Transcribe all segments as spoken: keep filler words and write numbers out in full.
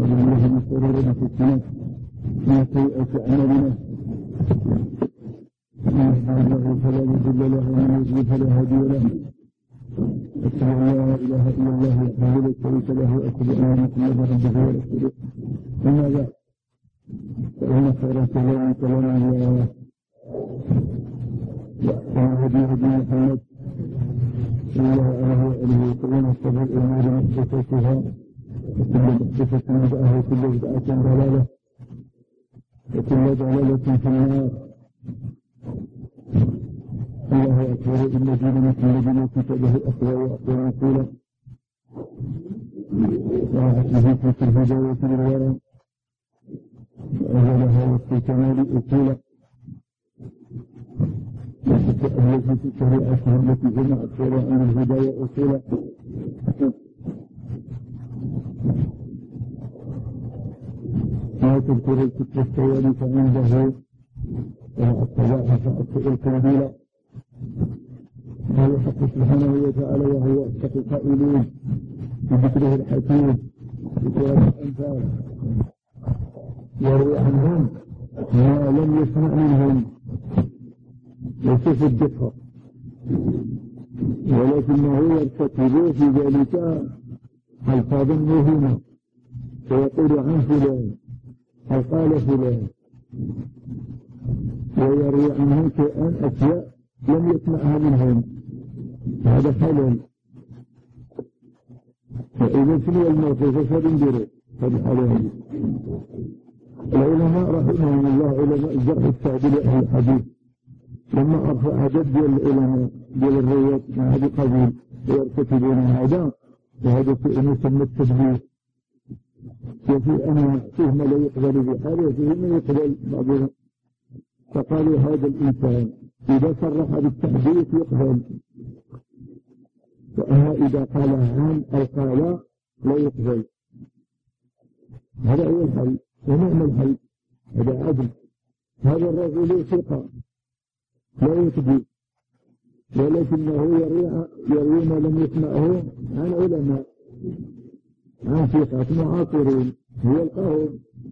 بالله من شرور انفسنا ومن سيئات اعمالنا من يهده الله فلا مضل له ومن يضلل فلا هادي له أشهد أن لا إله إلا الله وحده لا شريك له وأشهد أن محمدا عبده ورسوله أما بعد فإن خير كلام كلام الله وأحسن هدي هدي محمد صلى الله عليه وسلم وشر الأمور محدثاتها وكل محدثة بدعة وكل بدعة ضلالة وكل ضلالة في النار. الله أكبر إن دين مثل دين كتابه أقوى وأقوى عقولا وعهده في الهداية للورى وأهلها وفي الكمال أصولا وتأهله في شريعته التي جمعت وراء الهداية أصولا ما تذكر الكتب السيارة عنده وأطلعها فأسئل كبيرة وهو حق سبحانه وتعالى وهو أصدق القائلين بذكره الحكيم بسورة الأنفال يروي عنهم ما لم يسمع منهم يصف الدقة ولكنه يرتكب في ذلك ألفاظا مهمة ويقول عن فلان أو قال فلان ويروي عنهم شيئا أشياء لم يسمعها منهم هذا خلل. فإذا سمع الموقف فلندره فبحاله العلماء رحمهم الله علماء الجرح التعديل أهل الحديث لما أرفع عدد العلماء ديال الروايات مع هذا القبيل ويرتكبون هذا وهذا شيء يسمى التدبير وفي أن فيه ما لا يقبل بحاله وفيه ما يقبل بعضهم فقالوا هذا الإنسان إذا صرح بالتحديث يقبل وأما إذا قال عن أو قال لا يقبل. هذا هو الحل ونعم الحل هذا عدل. هذا الرجل ثقة لا يكذب ولكنه يروي ما لم يسمعه عن علماء عن ثقات معاصرين يلقاهم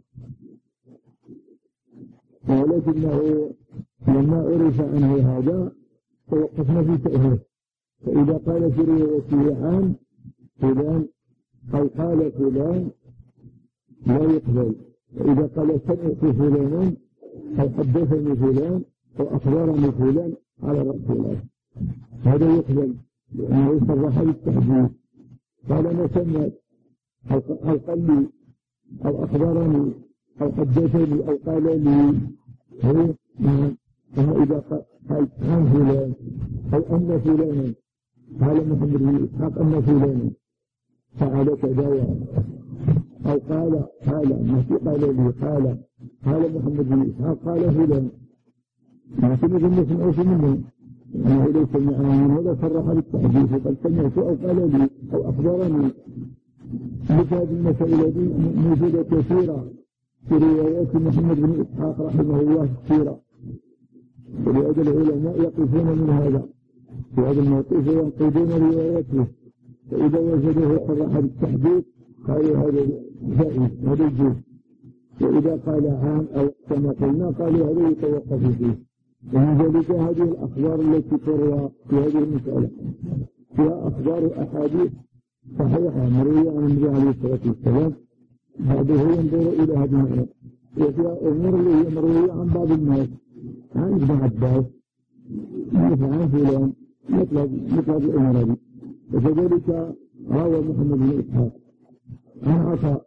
ولكنه لما عرف عنه هذا توقفنا في تأهيل. فإذا قال في روايته عن فلان أو قال فلان لا يقبل. فإذا قال سمعت فلانا أو حدثني فلان أو أخبرني فلان على رأس الأرض هذا يقبل لأنه صرح بالتحديث. قال أنا سمعت أو قال لي أو أخبرني أو حدثني أو قال لي هو نعم. أما إذا قال عن فلان أو أن فلانا قال محمد بن إسحاق أن فلانا فعل كذا أو قال قال ما في قال لي قال قال محمد بن إسحاق قال فلان ما سمع نسمعه منه أنه ليس معه ولا صرح بالتحديث قد سمعت أو قال لي أو أخبرني. مثل هذه المسائل دي موجودة كثيرة في روايات محمد بن إسحاق رحمه الله كثيرة ولهذا العلماء يقفون من هذا في هذا الموقف وينقضون رواياته. فإذا وجدوه صرح بالتحديث قالوا هذا جائز هذا الجزء. وإذا قال عام أو كما قلنا قالوا هذا يتوقف فيه. ومن ذلك هذه الأخبار التي تروى في هذه المسألة فيها أخبار أحاديث صحيحة مروية عن النبي عليه الصلاة والسلام هذا هو ينظر إلى هذه المعنى. وفيها أمور اللي هي مروية عن بعض الناس عن ابن عباس مثل عن فلان مثل مثل هذه الأمور هذه. وكذلك روى محمد بن إسحاق عن عطاء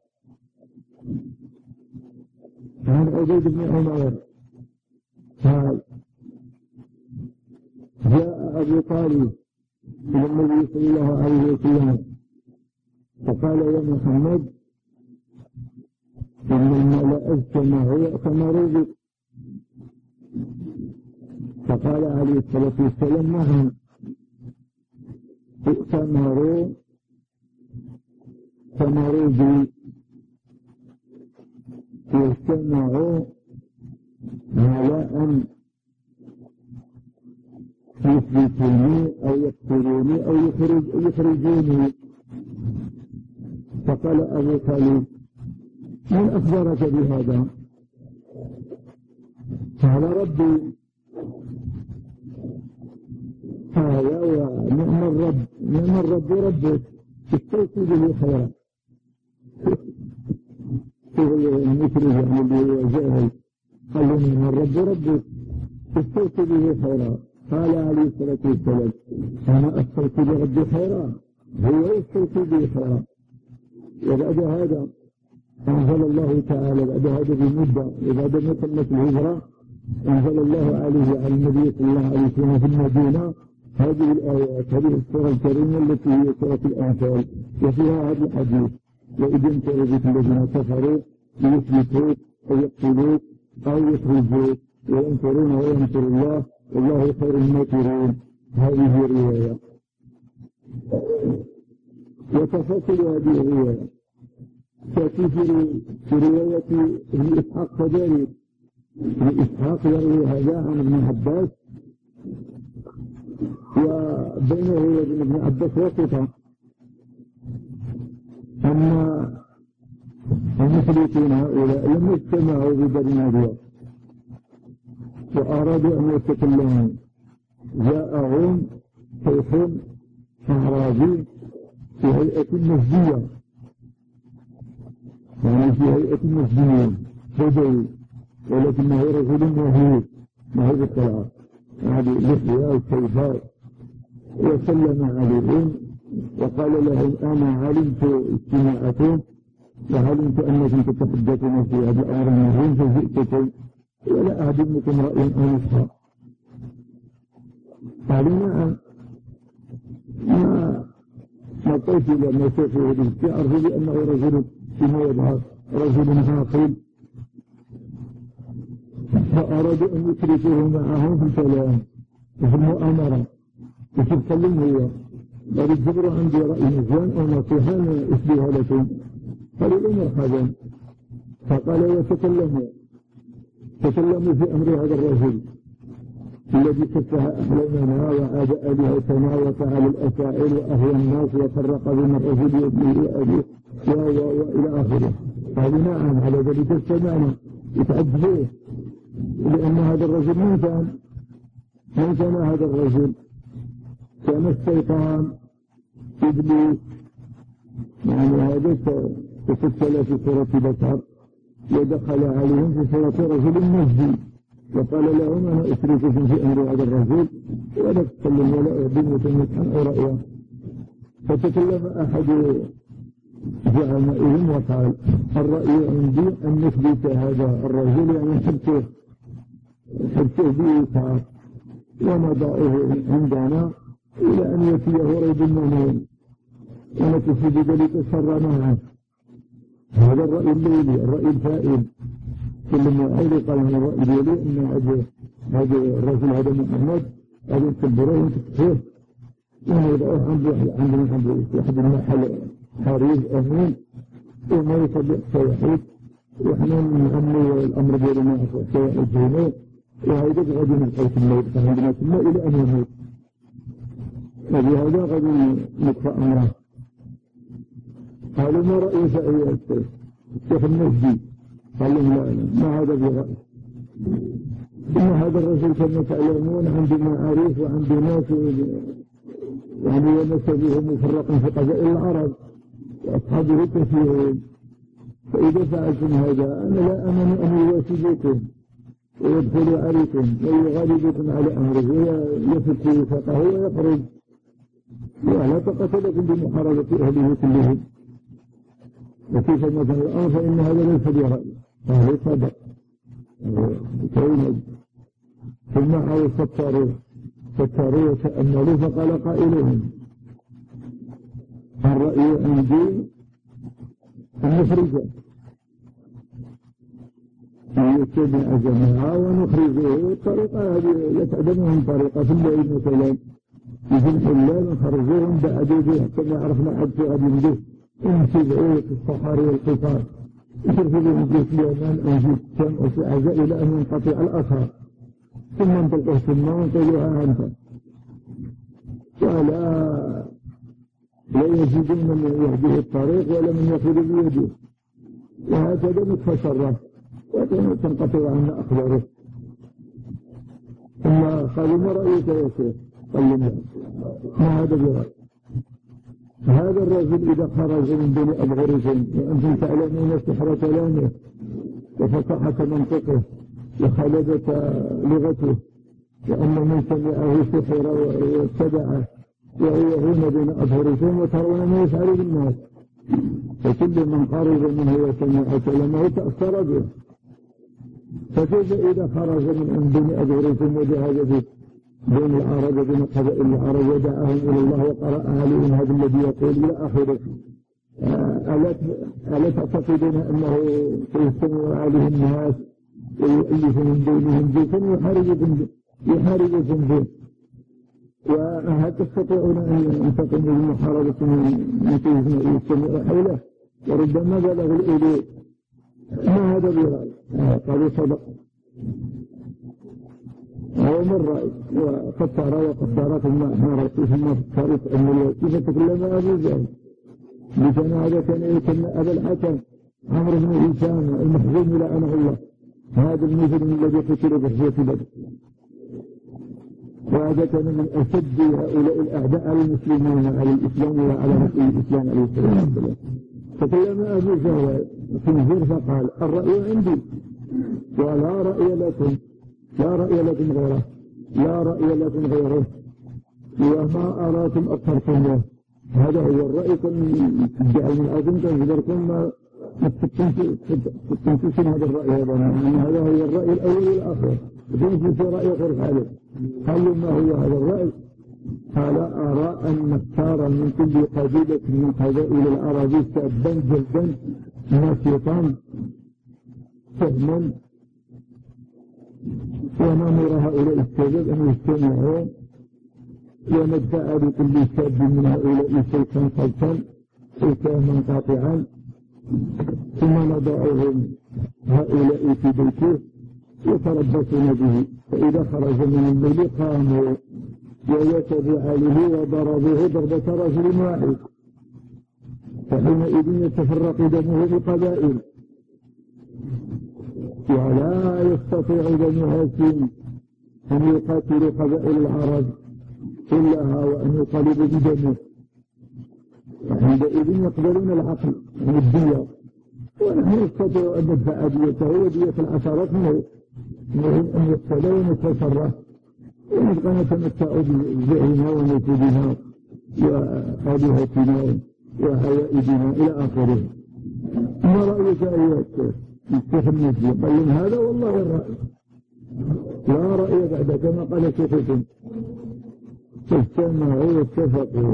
عن عبيد بن عمر قال جاء أبو طالب إلى النبي صلى الله عليه وسلم فقال يا محمد إن المال أجتمع يأتمروا بك. فقال عليه الصلاة والسلام نعم ائتمروا ائتمروا بي يجتمعوا على أن يثبتوني أو يقتلوني أو يخرج يخرجوني. فقال أبو طالب من أخبرك بهذا؟ قال ربي. هذا ونعم الرب، نعم الرب ربك استوصي به خيرا. المشرك يعني اللي هو جاهل قال له نعم الرب ربك استوصي به خيرا. قال عليه الصلاة والسلام أنا أستوصي بربي خيرا، هو يستوصي به خيرا. وبعد هذا أنزل الله تعالى بعد هذا بمدة وبعد ما تمت الهجرة أنزل الله عليه على النبي صلى الله عليه وسلم في المدينة هذه الآيات، هذه السورة الكريمة التي هي سورة الأنفال، وفيها هذا الحديث: وإذ يمكر بك الذين كفروا ليثبتوك أو يقتلوك أو يخرجوك وينكرون وينكر الله والله خير الماكرين. هذه الرواية. وتفاصيل هذه الرواية تأتي في رواية ابن إسحاق كذلك. ابن إسحاق يروي هذا عن ابن عباس، وبينه وبين ابن عباس واسطة أن المشركين هؤلاء لم يجتمعوا ببني نضير وأرادوا أن يتكلموا. جاءهم شيخ أعرابي في هيئة مسجية، يعني في هيئة مسجية بدوي، ولكنه رجل مهيب مهيب الطلعة، هذه لحية وسيفاء، وسلم عليهم وقال لهم أنا علمت اجتماعكم وعلمت أنكم تتحدثون في هذا الأمر المهم فجئتكم ولا أهدمكم رأي أو نصحى. قالوا نعم، ما ما قلت لما شافوا هذه أعرف بأنه رجل فيما يظهر رجل عاقل، فأرادوا أن يشركوه معهم في الكلام وفي المؤامرة وتتكلم هو قال الجبر عندي رأي مزيان أو نصيحة أسليها لكم. قالوا له مرحبا. فقال يتكلموا تكلموا في أمر هذا الرجل الذي سفه أحلامنا وعاد آلهتنا وفعل الأفاعيل وأهوى الناس وفرق بين الرجل وابنه وأبيه وإلى آخره. قالوا نعم على ذلك استمعنا. يتعجبوه لأن هذا الرجل من كان من كان هذا الرجل؟ كان الشيطان إبليس، يعني هذا تشكل في صورة بشر ودخل عليهم في صورة رجل مجدي وقال لهم أنا أشرككم في أمر هذا الرجل ولا تتكلم ولا أهدم وتنسحن أو رأيه. فتكلم أحد زعمائهم وقال الرأي عندي أن نثبت هذا الرجل، يعني حبته حبته بإيثار ونضعه عندنا إلى أن يأتيه ريب المنون ونكفي بذلك الشر معه. هذا الرأي الليلي، الرأي الفائل. كل ما أولي قال من الرأي الليلي أن هذا الرجل هذا محمد هذا يكبره ويكفيه ونضعه عندنا عند واحد المحل حريز أمين وما يصدق سيحيد وإحنا نعمل الأمر بيننا سيحيد هنا وهذا غادي نبقى في الليل عندنا ثم إلى أن يموت. وبهذا غادي نبقى أمره. قالوا ما رأيك أيها الشيخ؟ الشيخ النجدي قال لهم لا ما هذا برأي، إن هذا الرجل كما تعلمون عندي معارف وعندي ناس يعني ونسبه مفرق في قبائل العرب وأصحابه كثيرون، فإذا فعلتم هذا أنا لا أمن أن يواسدكم ويدخل عليكم ويغالبكم على أمره ويفك وثاقه ويخرج ولا تقتلكم بمحاربة أهله كلهم. وكيف مثلا الآن فإن هذا ليس برأي، هذا صدق كون. ثم عاوز فتروا فتروا وتأملوا فقال قائلهم الرأي عندي أن نخرجه يتبع جماعة ونخرجه. الطريقة هذه يتعلمهم طريقة في الليل مثلا في الحلال نخرجوهم بعدين حتى ما عرفنا حد في غادي نديه ونتبعوه في الصحاري والقفار يشرفوا بهم في اليمن أو في الشام أو في عزاء إلى أن ينقطع الأثر ثم انطلقوا ثم وانطلقوا أنت ولا لا يجدون من يهديه الطريق ولا من يأخذ بيده وهكذا نتصرف وتنقطع عنا أخباره. ثم قالوا ما رأيك يا شيخ؟ قال لنا ما هذا برأي؟ هذا الرجل إذا خرج من بني الغرزين وأنتم تعلمون سحر كلامه وفصاحة منطقه وخلدة لغته، وأن من سمعه سحر واتبعه ويهون بين أظهركم وترون ما يفعل بالناس، فكل من قرب منه وسمع كلامه تأثر به. فكيف إذا خرج من بني أظهركم وجهز بين العرب وبين قبائل العرب ودعاهم إلى الله وقرأ عليهم هذا الذي يقول إلى آخره، ألا تعتقدون أنه سيستمع عليه الناس ويؤلف من بينهم جيشا يحاربكم به؟ وهل تستطيعون أن تقوموا بمحاربة من يستمع حوله؟ وربما بلغ الإليه ما هذا برأي؟ قالوا صدق. هو من رأي وقصر وقصرت ما أحمرت ثم فكرت أن الوقت فتكلم أبو جهل لكان هذا كان يتم أبا الحكم عمرو بن هشام المحزون لعنه الله، هذا المجرم الذي قتل بحجة بدر، وهذا كان من أشد هؤلاء الأعداء على المسلمين على الإسلام وعلى رسول الإسلام عليه الصلاة والسلام. فكلم أبو جهل خنزير فقال الرأي عندي ولا رأي لكم، لا رأي لكم غيره، لا رأي لكم غيره وما أراكم أكثركم له. هذا هو الرأي. كان جعل من أظن تنظركم ما تنسون هذا الرأي هذا، هذا هو الرأي الأول والآخر، تنسوا رأي غير عليه. قالوا ما هو هذا الرأي؟ قال أرى أن نختار من كل قبيلة من قبائل العرب شابا جلدا نشيطا فهما ونأمر هؤلاء الشباب أن يجتمعوا وندفع لكل شاب من هؤلاء شيخا خلفا حكاما قاطعا، ثم نضعهم هؤلاء في بيته يتربصون به، فإذا خرج من الليل قاموا ويتبوا عليه وضربوه ضربة رجل واحد، فحينئذ يتفرق دمه بقبائل، ولا يستطيع بنو هاشم أن يقاتلوا قبائل العرب إلا وأن يطالبوا بدمه، وعندئذ يقبلون العقل من الدية، ونحن نستطيع أن ندفع ديته ودية العشرات منه أن يقتل ونتصرف ونبقى نتمتع بزعمنا ونفوذنا وآلهتنا وعوائدنا إلى آخره. ما رأيك أيها الشيخ المسلم؟ قال لهم هذا والله الرأي، لا رأي بعد كما قال شيخكم. اجتمعوا واتفقوا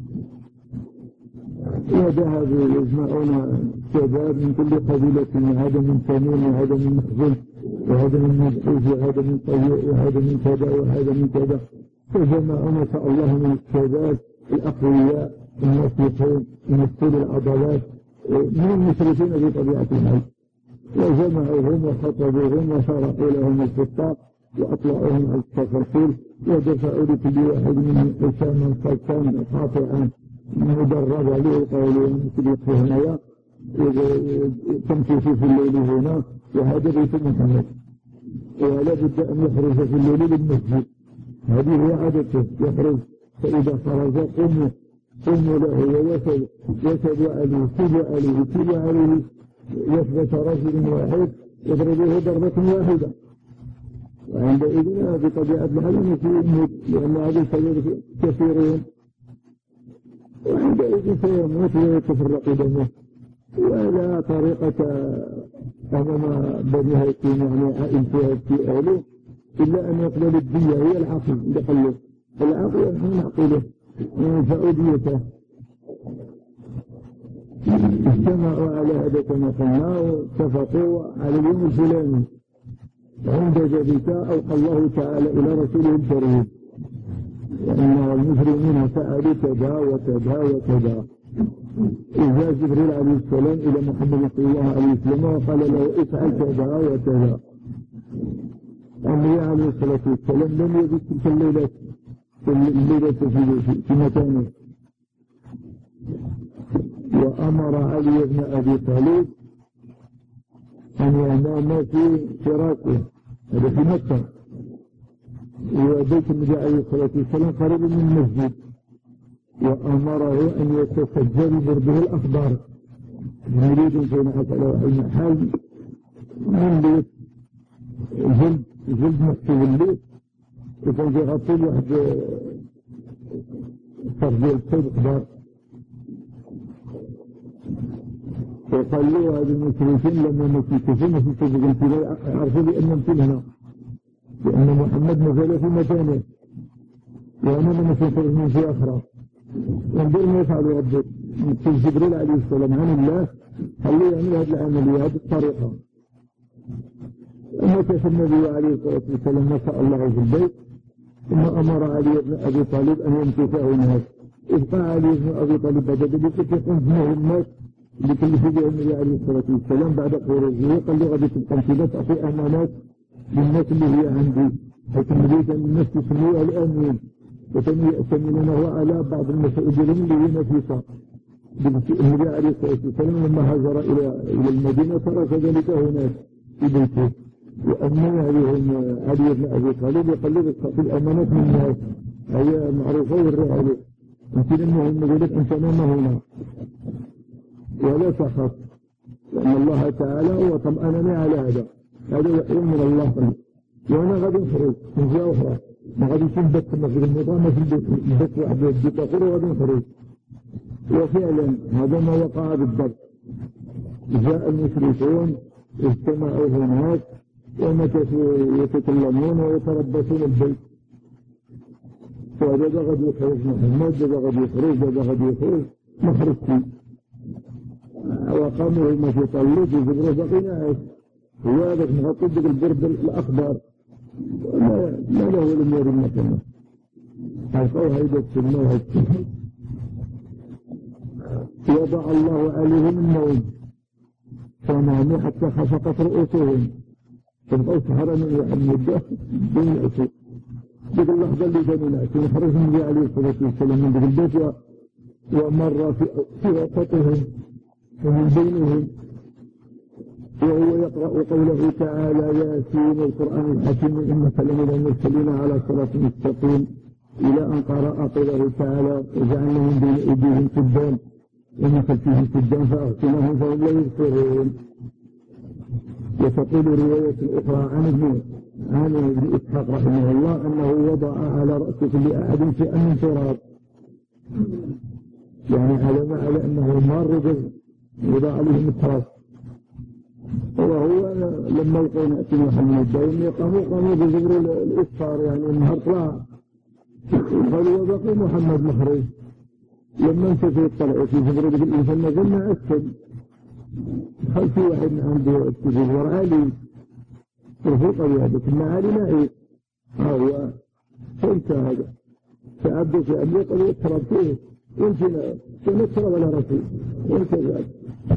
وذهبوا يجمعون شباب من كل قبيلة، هذا من تميم وهذا من مخزن وهذا من مدحوز وهذا من طيء وهذا من كذا وهذا من كذا، فجمعوا ما شاء الله من الشباب الأقوياء الناصحين من طول العضلات من المشركين بطبيعة الحال، وجمعوهم وخطبوهم وشرحوا لهم الخطة وأطلعوهم على التفاصيل ودفعوا لكل واحد منهم حساما صلصا قاطعا مدربا له قولهم مثل هنا تمشي في الليل هنا وهذا بيت محمد، ولا بد أن يخرج في الليل للمسجد، هذه هي عادته، يخرج فإذا خرج قموا قموا له ويسد يسد عليه سد عليه سد عليه يثبت رجل واحد يضربه ضربة واحدة، وعندئذ بطبيعة الحال يموت لأن هذه الشباب كثيرون، وعندئذ سيموت ويتفرق دمه، ولا طريقة أمام بني هاشم يعني عائلته في أهله إلا أن يقبل الدية، هي العقل دخله العقل نحن نعقله وينفع ديته. اجتمعوا على هذا كما قلنا واتفقوا على اليوم الفلاني، عند ذلك أوحى الله تعالى إلى رسوله الكريم وأن المجرمين فعلوا كذا وكذا وكذا. إذا جبريل عليه السلام إلى محمد صلى الله عليه وسلم وقال له افعل كذا وكذا. النبي عليه الصلاة والسلام لم يجد تلك الليلة الليلة في, في مكانه، وأمر علي بن أبي طالب أن ينام في فراشه، هذا في مكة، وبيت النبي عليه الصلاة والسلام قريب من المسجد، وأمره أن يتسجل به الأخبار، يريد أن أسأله المحل من بيت جلد جلد مكتوب الليل، وكان في غطول واحد تفضيل السيد أخبار، وقال له هذه المشركين لما مسكتهم مسكتهم بالكلام عرفوا بأن نمثل هنا، لأن محمد نزل في مكانه وأنا من نسيطر من في أخرى، انظر ما يفعل ربك من جبريل عليه السلام عن الله خليه يعمل هذه العملية هذه الطريقة. أما كيف النبي عليه الصلاة والسلام نسأل الله في البيت، ثم أمر علي بن أبي طالب أن يمكثه الناس، إبقى علي بن أبي طالب بدأ بذلك يقوم بناه الناس لكل شيء النبي عليه الصلاة والسلام بعد خروجه، قال له غادي تبقى انت تعطي أمانات للناس اللي هي عندي، حيث النبي كان الناس يسموها الآمين، وكانوا يأتمنونه على بعض المسائل اللي هي نفيسة. النبي عليه الصلاة والسلام لما هاجر إلى إلى المدينة ترك ذلك هناك في بيته، وأمن عليهم علي بن أبي طالب وقال له تعطي الأمانات من الناس، هي معروفة والرعاية، يمكن أنهم يقولون أنت نام هنا ولا تخف، لأن الله تعالى هو طمأنني على هذا، هذا وحي من الله، وأنا غادي نخرج من جهة أخرى، ما غادي يكون بس في النظام في البيت واحد البيت آخر وغادي نخرج. وفعلا هذا ما وقع بالضبط، جاء المشركون اجتمعوا هناك ومكثوا يتكلمون ويتربصون البيت، فهذا غادي يخرج محمد، هذا غادي يخرج، هذا غادي يخرج، ما خرجتي، وقاموا هما في طلوت وجبروا باقي ناعس، هو هذاك مغطي ديك البرد الأخضر ما ما له لم يرد مكانه، حلقوا هيدا السنة وهيدا السنة. وضع الله عليهم النوم فناموا حتى خفقت رؤوسهم، فبقوا سهرا من يحمد بين الأسود. ديك اللحظة اللي كانوا ناعسين خرج النبي عليه الصلاة والسلام من ديك البيت ومر في في وسطهم ومن بينهم وهو يقرأ قوله تعالى ياسين القرآن الحكيم إنك لمن المرسلين على صراط مستقيم، إلى أن قرأ قوله تعالى وجعلنا من بين أيديهم سدا ومن خلفهم سدا فأغشيناهم فهم لا يبصرون. وتقول رواية أخرى عن ابن عن ابن إسحاق رحمه الله أنه وضع على رأس كل أحد شيئا من تراب، يعني علم على أنه مار وضع عليهم التراب. وهو لما يقول نأتي محمد دائما يقاموا قاموا بجبر الإسفار، يعني النهار طلع قالوا وبقي محمد مخرج، لما انتفوا يطلعوا في جبر بالإنسان نزلنا أسفل، هل في واحد عنده التجور عالي رفوق اليابة كنا عالي معي، هو فانت هذا فعبدوا في أمري قالوا يتراب فيه وانت نتراب على رسول وانت ذلك.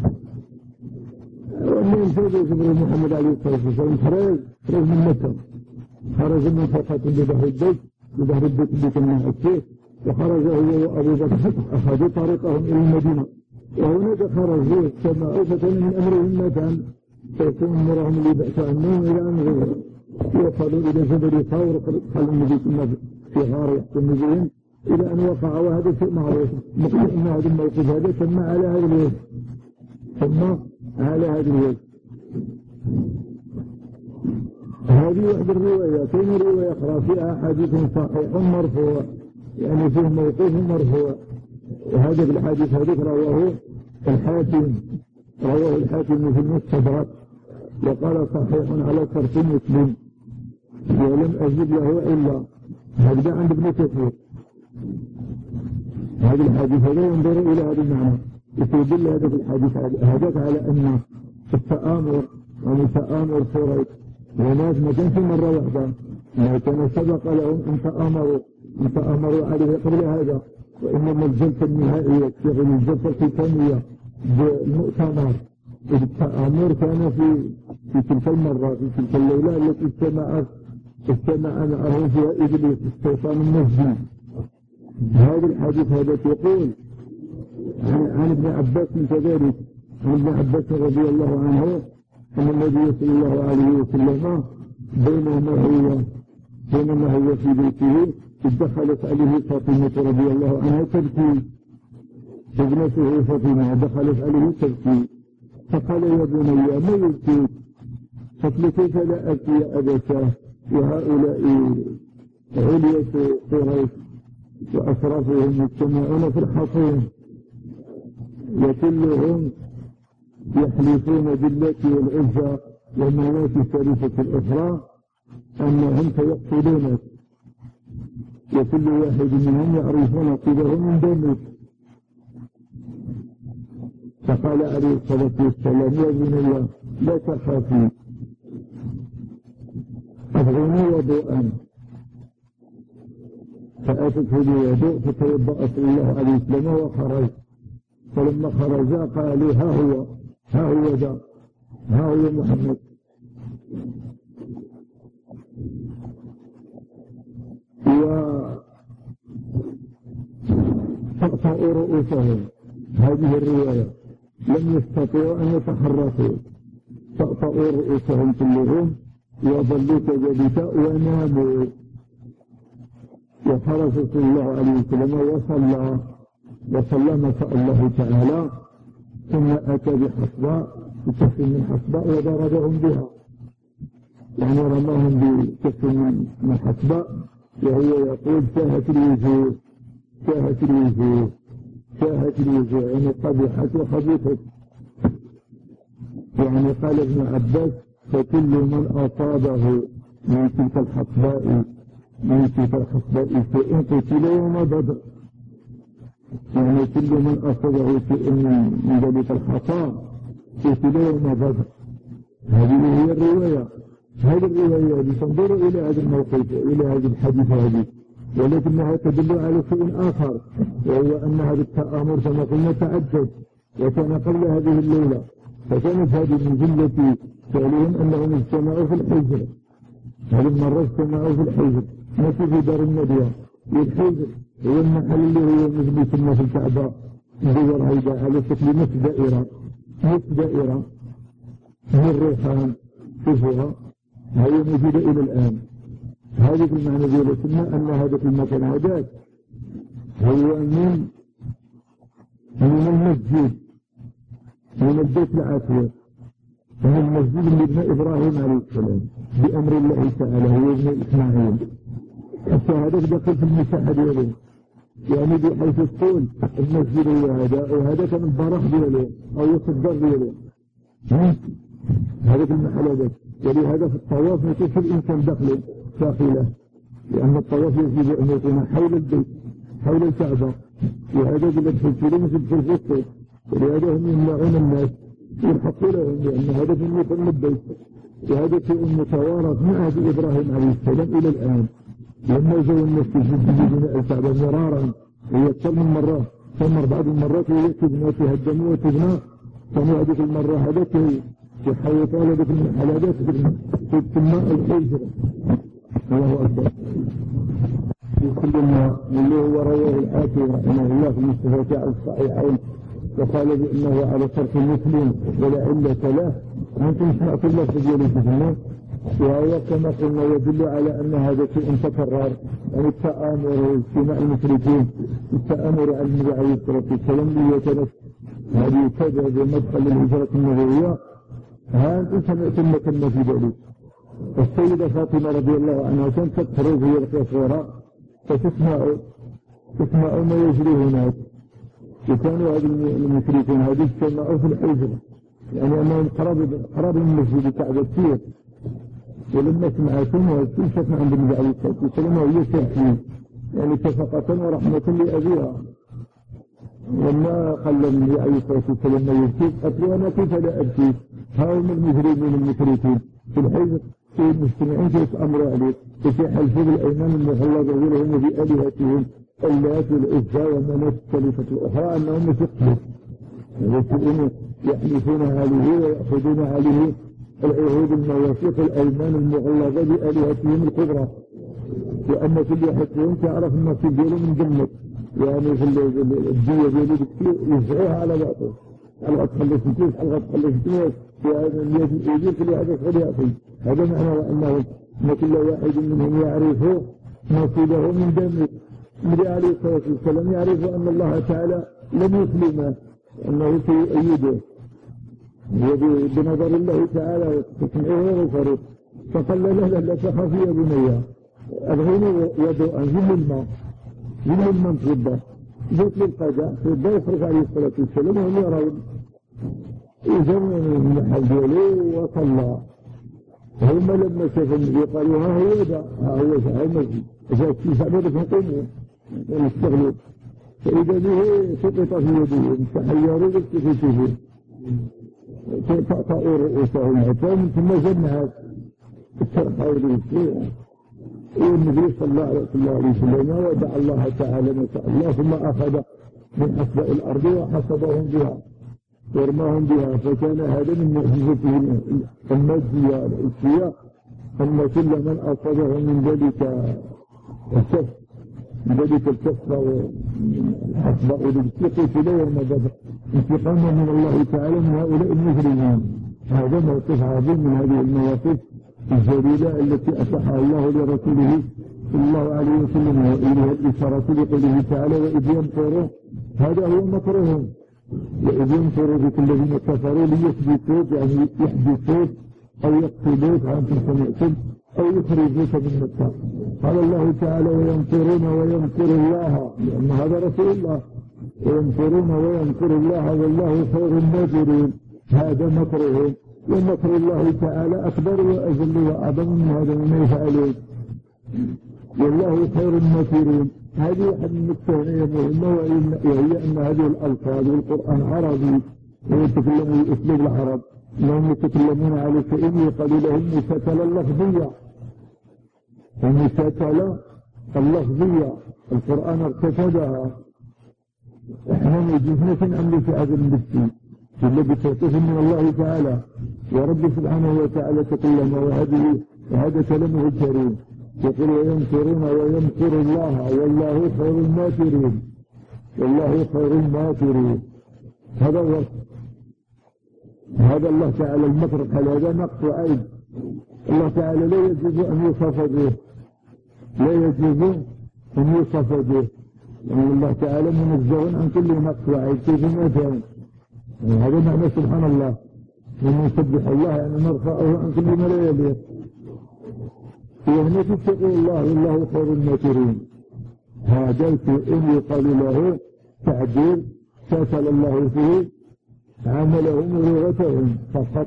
وأنه ينفذوا جبريل محمد عليه الصلاة والسلام خرج خرج من مكة، خرج من فقط بظهر البيت بظهر البيت اللي كنا أكيه، وخرج هو وأبو بكر أخذوا طريقهم إلى المدينة، وهناك خرجوا السماء فكان من أمرهم ما كان، فيكون أمرهم اللي بأس عنهم إلى أن غيره، وصلوا إلى جبل ثور قال النبي كنا في غار يحكم بهم إلى أن وقع، وهذا شيء معروف مقيم أن هذا الموقف هذا ثم على هذا الوجه ثم على هذا الوجه. هذه واحدة الروايات، كاين رواية أخرى فيها حديث صحيح مرفوع، يعني فيه موقوف مرفوع، وهذا الحديث هذا رواه الحاكم رواه الحاكم في المستدرك وقال صحيح على شرط مسلم، ولم أجد له إلا هذا عند ابن كثير. هذا الحديث هذا ينظر إلى هذا المعنى، يدل هذا في الحديث هذا على أن التآمر ومتآمر فريق وناس ما كانش مرة واحدة، ما كان سبق لهم أن تآمروا أن تآمروا عليه قبل هذا، وإنما الجلسة النهائية تشغل الجلسة الختامية بالمؤتمر، التآمر كان في في تلك المرة في تلك الليلة التي اجتمعت اجتمع معه فيها إبليس الشيطان النجدي. هذا الحديث هذا يقول عن, عن ابن عباس من كذلك، عن ابن عباس رضي الله عنه أن النبي صلى الله عليه وسلم بينما هو بينما هو في بيته دخلت عليه فاطمة رضي الله عنها تبكي، ابنته فاطمة دخلت عليه تبكي، فقال يا بني ما يبكيك؟ قالت كيف لا أبكي يا أبتاه وهؤلاء علية قريش وأشرافهم يجتمعون في الحصين وكلهم يحلفون باللات والعزى والمنات الشريفة الأخرى أنهم سيقتلونك، وكل واحد منهم يعرفون قبله من دمك. فقال عليه الصلاة والسلام يا بني لا تخافي، أبغني وضوءا. فأتته بوضوء فتوضأ صلى الله عليه وسلم وخرج. فلما خرج قالوا ها هو ها هو ذا ها هو محمد. وتقطعوا رؤوسهم. هذه الرواية لم يستطيعوا أن يتحركوا، تقطعوا رؤوسهم كلهم وظلوا كذلك وناموا. وخرج صلى الله عليه وسلم وصلى وصلى ما شاء الله تعالى، ثم أتى بحصباء بكف من حصباء وضربهم بها، يعني رماهم بكف من حصباء، وهو يقول شاهت الوجوه شاهت الوجوه شاهت الوجوه يعني قبحت وخبثت. يعني قال ابن عباس فكل من أصابه من تلك الحصباء من تلك الحصباء شيء قتل يوم بدر، يعني كل من أصابه شيء من ذلك الحصى قتل يوم بدر. هذه هي الرواية. هذه الرواية تنظر إلى هذا الموقف إلى هذا الحديث هذه، ولكنها تدل على شيء آخر، وهو أن هذا التآمر كما قلنا تعدد وكان قبل هذه الليلة. فكانت هذه من جملة فعلهم أنهم اجتمعوا في الحجر. هذه المرة اجتمعوا في الحجر، ما في دار الندوة. والحجر هو المحل اللي هو مجلس الناس في الكعبة مدور هيدا على شكل نصف دائرة نصف دائرة من الريحان شوفوها، هي موجودة إلى الآن. هذه المعنى ديالتنا أن هذا في المكان هذاك هو من من المسجد من البيت العتيق، من المسجد اللي ابن إبراهيم عليه السلام بأمر الله تعالى هو ابن إسماعيل. حتى هذا دخل في المساحة دياله، يعني بحيث تقول المسجد هو هذا وهذا كان البرح دياله أو يصدر دياله هذا في المحل هذاك. ولهذا في الطواف ما يكونش الإنسان داخله داخله، لأن الطواف يجب أن يكون حول البيت حول الكعبة، وهذا إذا دخلت له مثل في الفسطة. ولهذا هم يمنعون الناس يلحقوا لهم، لأن هذا في المكان البيت، وهذا شيء متوارث من عهد إبراهيم عليه السلام إلى الآن. لما جاءوا الناس يجدوا بناء الكعبة مرارا هي أكثر من مرة، ثم بعض المرات ويكتبنا تهدموا وتبنى، ثم هذه المرة هذا يحاول طالبة المحلات في الماء الحجر. الله أكبر. كل ما اللي هو رواه الحاكم رحمه الله في المستفاد على الصحيحين، وقال بأنه على شرط مسلم ولا علة له. أنتم سمعت الله في ديالكم، وهو كما قلنا يدل على أن هذا شيء تكرر، يعني التآمر واجتماع المشركين التآمر على النبي عليه الصلاة والسلام ليتنفس هذه كذا بمدخل الهجرة النبوية. ها أنتم سمعتم كنا في ذلك. السيدة فاطمة رضي الله عنها كانت تخرج هي القصورة فتسمع تسمع ما يجري هناك، وكانوا هذه المشركين هذه اجتمعوا في الحجر، يعني أنهم قراب قراب من المسجد الكعبة كثير. ولما سمعتم وشفنا عند النبي عليه الصلاة والسلام وهي تحكي يعني شفقة ورحمة لأبيها. لما خلى النبي عليه الصلاة والسلام ما يبكي قالت له أنا كيف لا أبكي؟ هؤلاء المجرمين المشركين في الحجر في المجتمعين يتأمروا عليه وفي حلفوا بالأيمان المغلظة لهم بآلهتهم اللات والعزى ومنات الثالثة الأخرى أنهم يقتلوا ويكونوا يحلفون عليه ويأخذون عليه العهود المواثيق الأيمان المغلظة بآلهتهم الكبرى، وأن كل واحد فيهم تعرف النصيب دياله من جنة، يعني في الدنيا ديالو بكثير يزعوها على بعضه حلقة تخلص كيف حلقة تخلص كيف وهذا يجيك لهذا خليقي. هذا معنى أنه أن كل واحد منهم يعرف نصيبه من دمه. النبي عليه الصلاة والسلام يعرف أن الله تعالى لم يسلمه وأنه سيؤيده بنظر الله تعالى وتسمعه وغفره. فقال له لا لا تخافي يا بني أبغيني وضوءا جل الماء جل الماء فضة جئت للقضاء فضة يخرج عليه الصلاة والسلام وهم يرون إذا من حجله وصلى. هم لما شافوا النبي قالوا ها هو ذا ها هو ذا المسجد إذا استيسع بيرك نقوموا ونستغلوا فإذا به سقط في يده تحيروا بالتفتيه تقطعوا رؤوسهم عتام ثم جمعت الترحى بالإسلام. والنبي صلى الله عليه وسلم ودع الله تعالى ما شاء الله ثم أخذ من أسباء الأرض وحصبهم بها ورماهم بها. فكان هذا من معجزته المادية الأسرية أن كل من أصابه من ذلك الكف من ذلك الكفر والحصباء والابتقاء في يوم بدر انتقاما من الله تعالى من هؤلاء المجرمين. هذا موقف عظيم من هذه المواقف الجليلة التي أتاحها الله لرسوله صلى الله عليه وسلم وإليها الإشارة لقوله تعالى وإذ يمكروا. هذا هو مكرهم وإذ يمكروا بك الذين كفروا ليثبتوك يعني يحدثوك أو يقتلوك عنكم سمعتم أو يخرجوك من مكة. قال الله تعالى ويمكرون ويمكر الله لأن هذا رسول الله ويمكرون ويمكر الله والله خير الماكرين. هذا مكرهم ومكر الله تعالى أكبر وأجل وأعظم من هذا مما يفعلون والله خير الماكرين. هذه واحد من التهنية مهمة وهي أن هذه الألفاظ والقرآن عربي ويتكلموا بأسلوب العرب لهم يتكلمون على شيء يقال لهم مساتلة اللفظية. المساتلة اللفظية القرآن ارتكبها. احنا نجزنا أمر في هذا المسجد الذي توقف من الله تعالى ورب سبحانه وتعالى تكلم وهذه وهذا كلامه الكريم يقول ويمكرون ويمكر الله والله خير الماكرين والله خير الماكرين. هذا هو هذا الله تعالى المكر قال هذا نقص وعيب. الله تعالى لا يجوز أن يوصف به لا يجوز أن يوصف به لأن الله تعالى منزه عن كل نقص وعيب كيف ما كان. هذا معنى سبحان الله ومن يسبح الله يعني نرفعه عن كل ما لا يليق. وهنا تتقوا الله والله خير الماكرين. هذا إن يقال له تعديل ساتل الله فيه عملهم ولغتهم فقط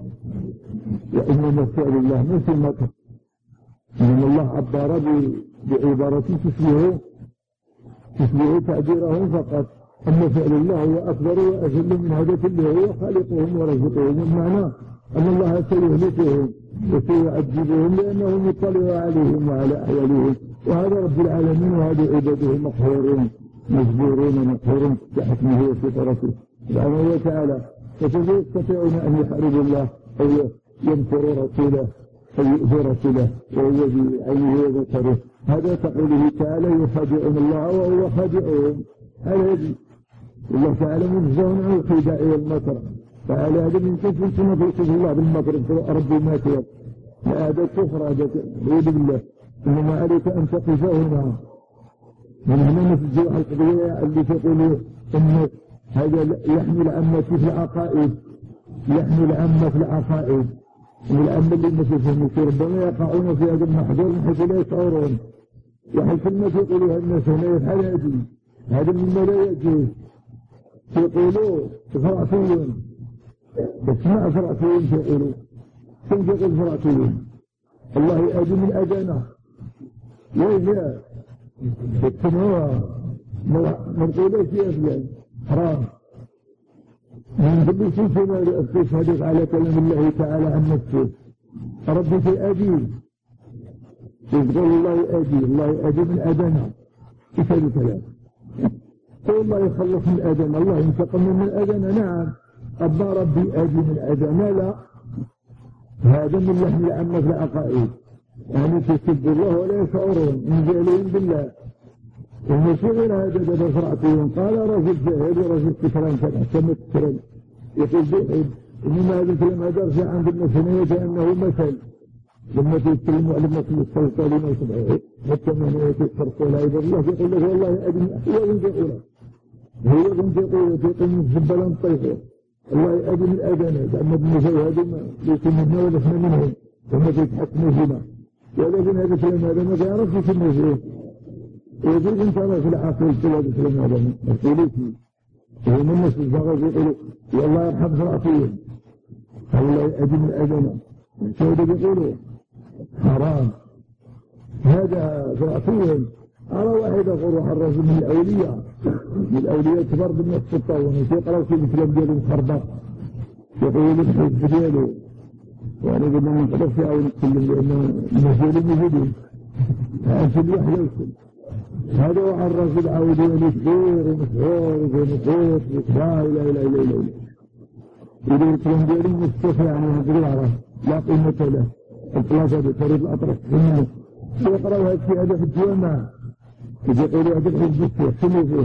وإنما فعل الله ليس المكر. إن الله عبر بعبارة تشبه تشبه تعبيرهم فقط. أما فعل الله هو أكبر وأجل من هذا كله هو خالقهم ورزقهم. المعنى أن الله سيهلكهم وسيعذبهم لأنه يطلع عليهم وعلى أحوالهم. وهذا رب العالمين وهذا عباده مقهورون مجبورون مقهورون بحكمه وفطرته سبحانه وتعالى. فكيف يستطيعون أن يحاربوا الله أو ينكروا رسوله أو يؤذوا رسوله وهو بعينه وبصره. هذا تقوله تعالى يخادعون الله وهو خادعهم. هذا الله تعالى منزه عن الخداع والمكر. فعلى هذا من كيف سنفوت الله بالمكر ربي ما كيف هذا الكفر هذا عيد بالله. إنما عليك أن تقف هنا من هنا نفجوا القضية اللي تقولوا إن هذا يحمل عامة في العقائد يحمل عامة في العقائد والعامة اللي مثلهم ربما يقعون في هذا المحظور من حيث لا يشعرون وحيث ما يقولوا الناس هنا يفعل هذه هذا مما لا يجوز. يقولوا فرعتيون اسمع فرعتيون يقولوا كم يقول فرعتيون الله يأذي من أذانه وإذا السماوة مرقولة في أفلان حرام من كل شيء فيما يؤسس حديث على كلام الله تعالى عن نفسه. ربي في أذي يقول الله يأذي الله يأذي من أذانه كيف هذا الكلام؟ الله يخلص من أذان الله ينتقم من أذان. نعم أبا ربي أذي من أذان لا هذا من لحم العامة في العقائد يعني تسب الله ولا يشعرون ينزلون بالله. المسيح هذا بدأ فرعتين قال رجل جاهل رجل كفران فتح سمت كفران يقول بيحب إنما هذا الكلام هذا رجع عند المثنية كأنه مثل لما تتكلموا لما تستوصوا لما تبعوا حتى من يتفرقوا لا يقول الله يقول لك والله أدم هو من يقوله هو من يقوله يقول من الزبلان طيفه الله أدم الأذان أما ابن زي هذا يكون منا ونحن منهم وما تتحكموا فينا ولكن هذا الكلام هذا ما تعرف يسمى فيه ويقول انت في العقل كل هذا الكلام هذا ما تقولوش وهم الناس الزغر يقولوا والله يرحم زرعتين الله يأدم الأذان سيدة يقولوا حرام هذا زرعتين أرى واحد يقول روح الرجل من الأولياء من الأولياء كبار بالناس الطاونة يقرأوا في الكلام ديالهم خربط يقولوا لك حزب دياله وأنا قلنا من قدر في أول نتكلم لأنه المسؤولين موجودين أنت الواحد يوصل هذا هو الرجل عاودوا يشغير ومشهور ومشهور لا إله إلا إلا إذا الكلام ديالهم مستفى يعني هذا لا قيمة له الثلاثة بطريق الأطرف منه يقرأوا هذا الشيء هذا في الجامعة إذا يقولوا هذا الحزب الشيخ شنو فيه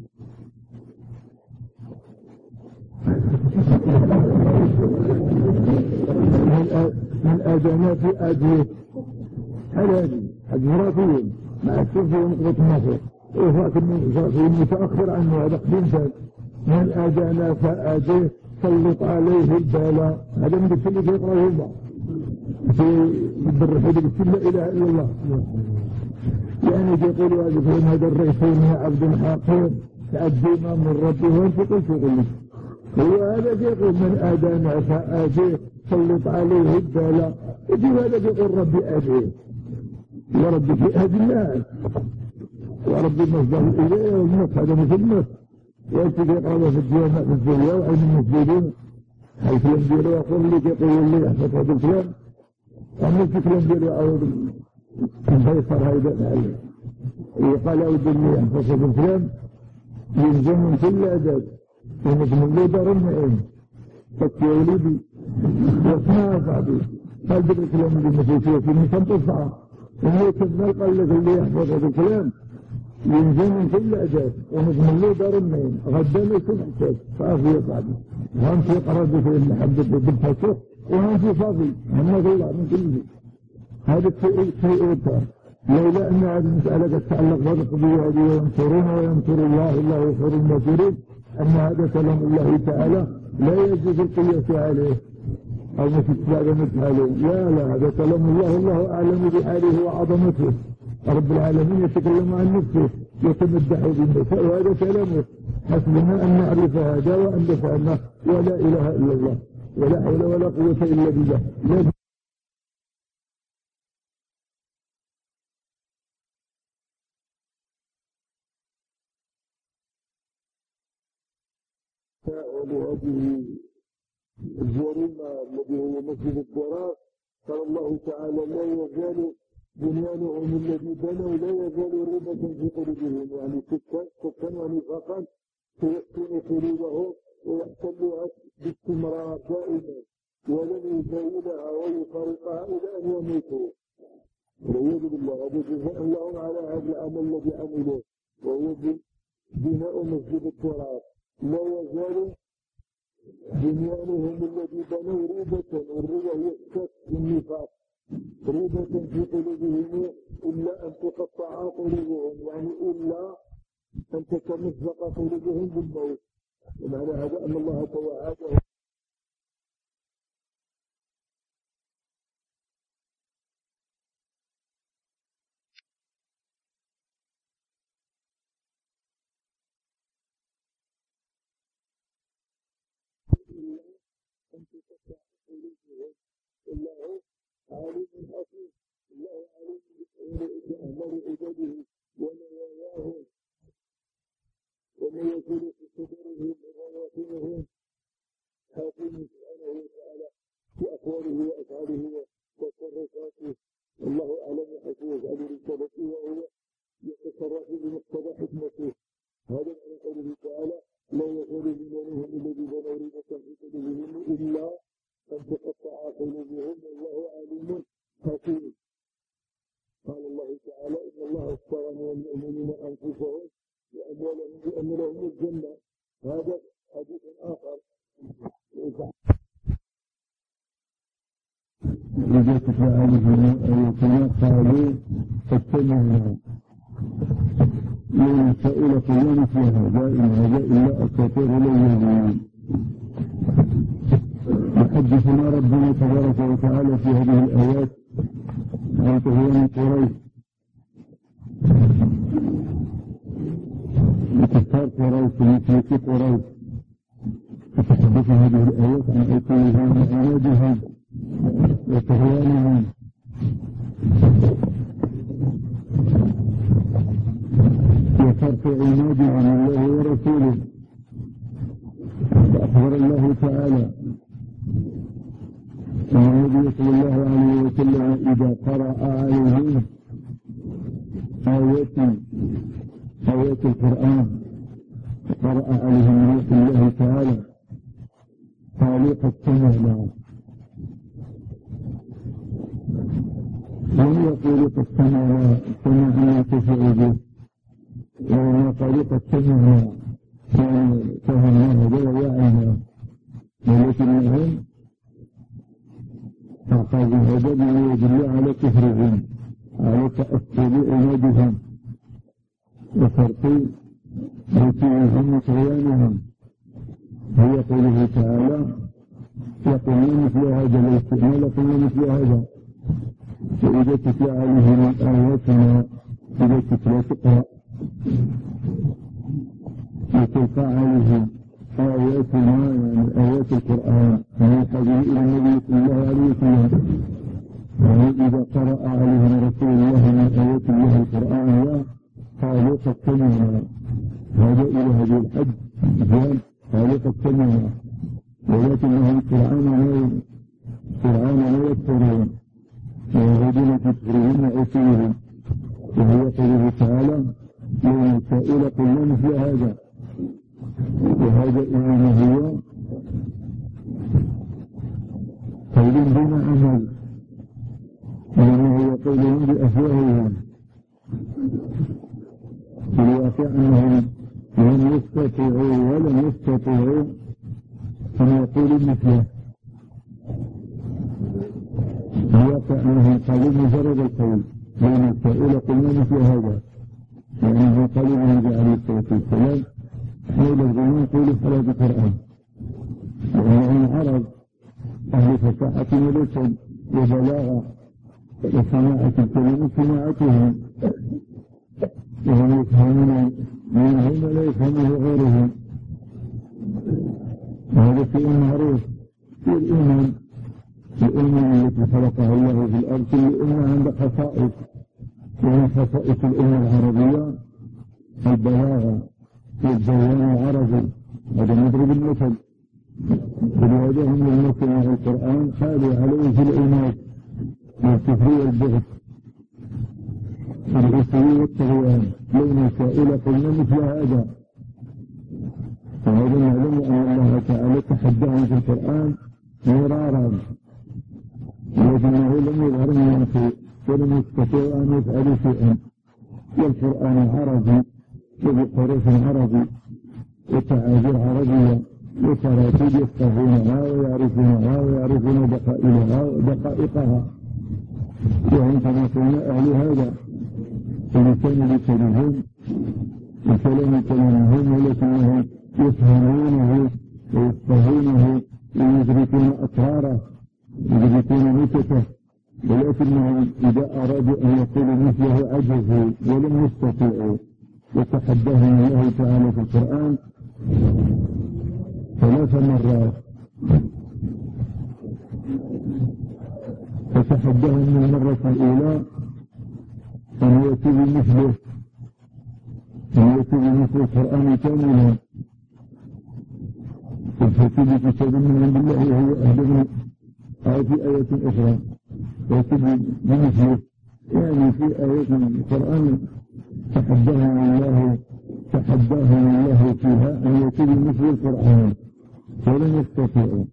من آذانات أدوية حلالي أجهراتين مع السلفة ونقضة النصر وفاكر المتأخر عنه هذا قديم ثاني من آذانات أدوية سلط عليه البلاء هذا من السلة يقرأه الله في الرحيل بسم لا إله إلا الله يعني يقولوا هذا فهم هذا الرئيسين يا عبد حقير تأدي ما من ربه وانت قلت يقول لك هو هذا يقول من آدانا فآديه سلط عليه البلاء يجي هذا يقول ربي آديه وربي في أهد الناس وربي مصدر إليه والنص هذا مثل النص وانت يقرأ في الجامع في الزرية وعين المسجدين حيث ينبيروا يقول لك يقول لي أحفظ هذا الكلام أما في كلام ديالو أعود الفيصل هيدا عليه يقال أعود لي أحفظ هذا الكلام يلزم من كل أدب ونجم له دار المعين فكي وليدي واسمع بعدي قال بدر الكلام اللي مفيسيه في المثال تصعى وهو كذل قال لك اللي يحفظ هذا الكلام يلزم من كل أدب ونجم له دار المعين غدا ما يكون حساب فأفضل بعدي وهم في قرار في المحبة بالفسوق وهم في فاضي هم الله من كل شيء هذا الشيء شيء أوتار لولا أن هذه المسألة تتعلق بالقضية هذه وينصرون وينصر الله الله خير الناصرين أن هذا كلام الله تعالى لا يجوز القياس عليه أو ما تتبادمت عليه لا لا هذا كلام الله الله أعلم بحاله وعظمته رب العالمين يتكلم عن نفسه يتمدح بالنساء وهذا كلامه حسبنا أن نعرف هذا وأن نفعله ولا إله إلا الله ولا حول ولا قوة إلا بالله لا لهذه الجريمة الذي هو مسجد الضرار قال الله تعالى لا يزال بنيانهم الذي بنوا لا يزال ريبة في قلوبهم يعني سكان ونفاقا سيسكن قلوبهم ويحتلها باستمرار دائما ولن يزاولها ويفارقها إلى أن يموتوا والعياذ بالله هذا جزاء لهم على هذا العمل الذي عملوه وهو بناء مسجد الضرار لا يزال بنيانهم الذي بنوا ريبة والريبة هي الشك والنفاق ريبة في قلوبهم إلا أن تقطع قلوبهم يعني إلا أن تتمزق قلوبهم بالموت ومعنى هذا أن الله توعدهم أن تقطع قلوبهم الله عليم حكيم الله عليم بأعمال عباده ونواياهم وما يكون في صدورهم وبواطنهم حكيم سبحانه وتعالى في أقواله وأفعاله وتصرفاته الله أعلم حيث يجعل رسالته وهو يتصرف بمقتضى حكمته هذا من قوله تعالى لا يزال بنيانهم الذي بنوا ريبة في قلوبهم إلا إذا تتلى عليهم آياتنا قالوا قد سمعنا من سائل قيام مثل هذا إن هذا إلا أساطير الأولين. يحدثنا ربنا تبارك وتعالى في هذه الآيات عن طغيان قريش كفار قريش ومشركي قريش. تتحدث هذه الآيات عن عتوهم وعنادهم وطغيانهم وصرف عنادهم عن الله ورسوله. فأخبر الله تعالى أن النبي صلى الله عليه وسلم إذا قرأ عليهم آيات آيات القرآن قرأ عليهم روح الله تعالى قالوا قد سمعنا. لم يقولوا قد سمعنا سمعنا تفعله، وما قالوا قد سمعنا فهمنا هذا ووعينا، ولكنهم أخذوا هذا بما يدل على كفرهم على تأثر عنادهم وفرق رسولهم وطغيانهم. هي قوله تعالى يقولون مثل هذا لو استئنا لقلنا مثل هذا. فإذا تتلى عليهم آياتنا إذا تتلى تقرأ وتلقى عليهم آياتنا يعني آيات القرآن من الحديث إلى النبي صلى الله عليه وسلم. يعني إذا قرأ عليهم رسول الله من آيات الله القرآن قالوا قد سمعنا. هذا إلى هذه الحد جاء قالوا قد سمعنا، ولكنهم سرعان سرعان لا يكفرون ويعودون في كفرهم وعصيهم. وهي قوله تعالى يوم سائل قلنا مثل هذا. وهذا إنما هو قول دون عمل، إنما هو قول بأفواههم. في الواقع أنهم لم يستطيعوا ولم يستطيعوا أن يقولوا مثله. في الواقع أنهم قالوا مجرد القول بين السائل قلنا مثل هذا، يعني قالوا النبي عليه الصلاة والسلام حول الزمان قولوا صلاة القرآن، لأنهم عرب أهل فصاحة ولسان وبلاغة وصناعة الكلمة صناعتهم، وهم يفهمون منهم ولا يفهمه غيرهم. وهذا شيء معروف في الأمم الأمة التي خلقها الله في الأرض. كل أمة عندها خصائص، ومن خصائص الأمة العربية البلاغة والبيان العربي. هذا مضرب المثل، ولهذا هم المثل مع القرآن حالوا عليه في العناد والكفر والبغض العصي والطغيان. لو سائل قلنا مثل هذا. فهذا نعلم أن الله تعالى تحداهم في القرآن مرارا، ولكنه لم يظهر من شيء ولم يستطيع أن يفعل شيئا. والقرآن عربي وبحروف عربي وتعابير عربية وتراتيب يفقهونها ويعرفونها ويعرفون دقائقها ودقائقها. وهم كما قلنا أهل هذا ولسان لسانهم وكلام كلامهم، ولكنهم يفهمونه ويفقهونه ويدركون أسراره ويدركون نكته، ولكنهم إذا أرادوا أن يقولوا مثله عجزوا ولم يستطيعوا. وتحداهم الله تعالى في القرآن ثلاث مرات، فتحداهم من المرة الأولى أن يأتوا بمثله أن يأتوا بمثل القرآن كاملا، فالفتي بكتاب من عند الله وهو أهدف أو في آية أخرى يأتوا بمثله. يعني في آية القرآن تحداهم الله تحداهم الله فيها أن يأتوا بمثل القرآن ولم يستطيعوا.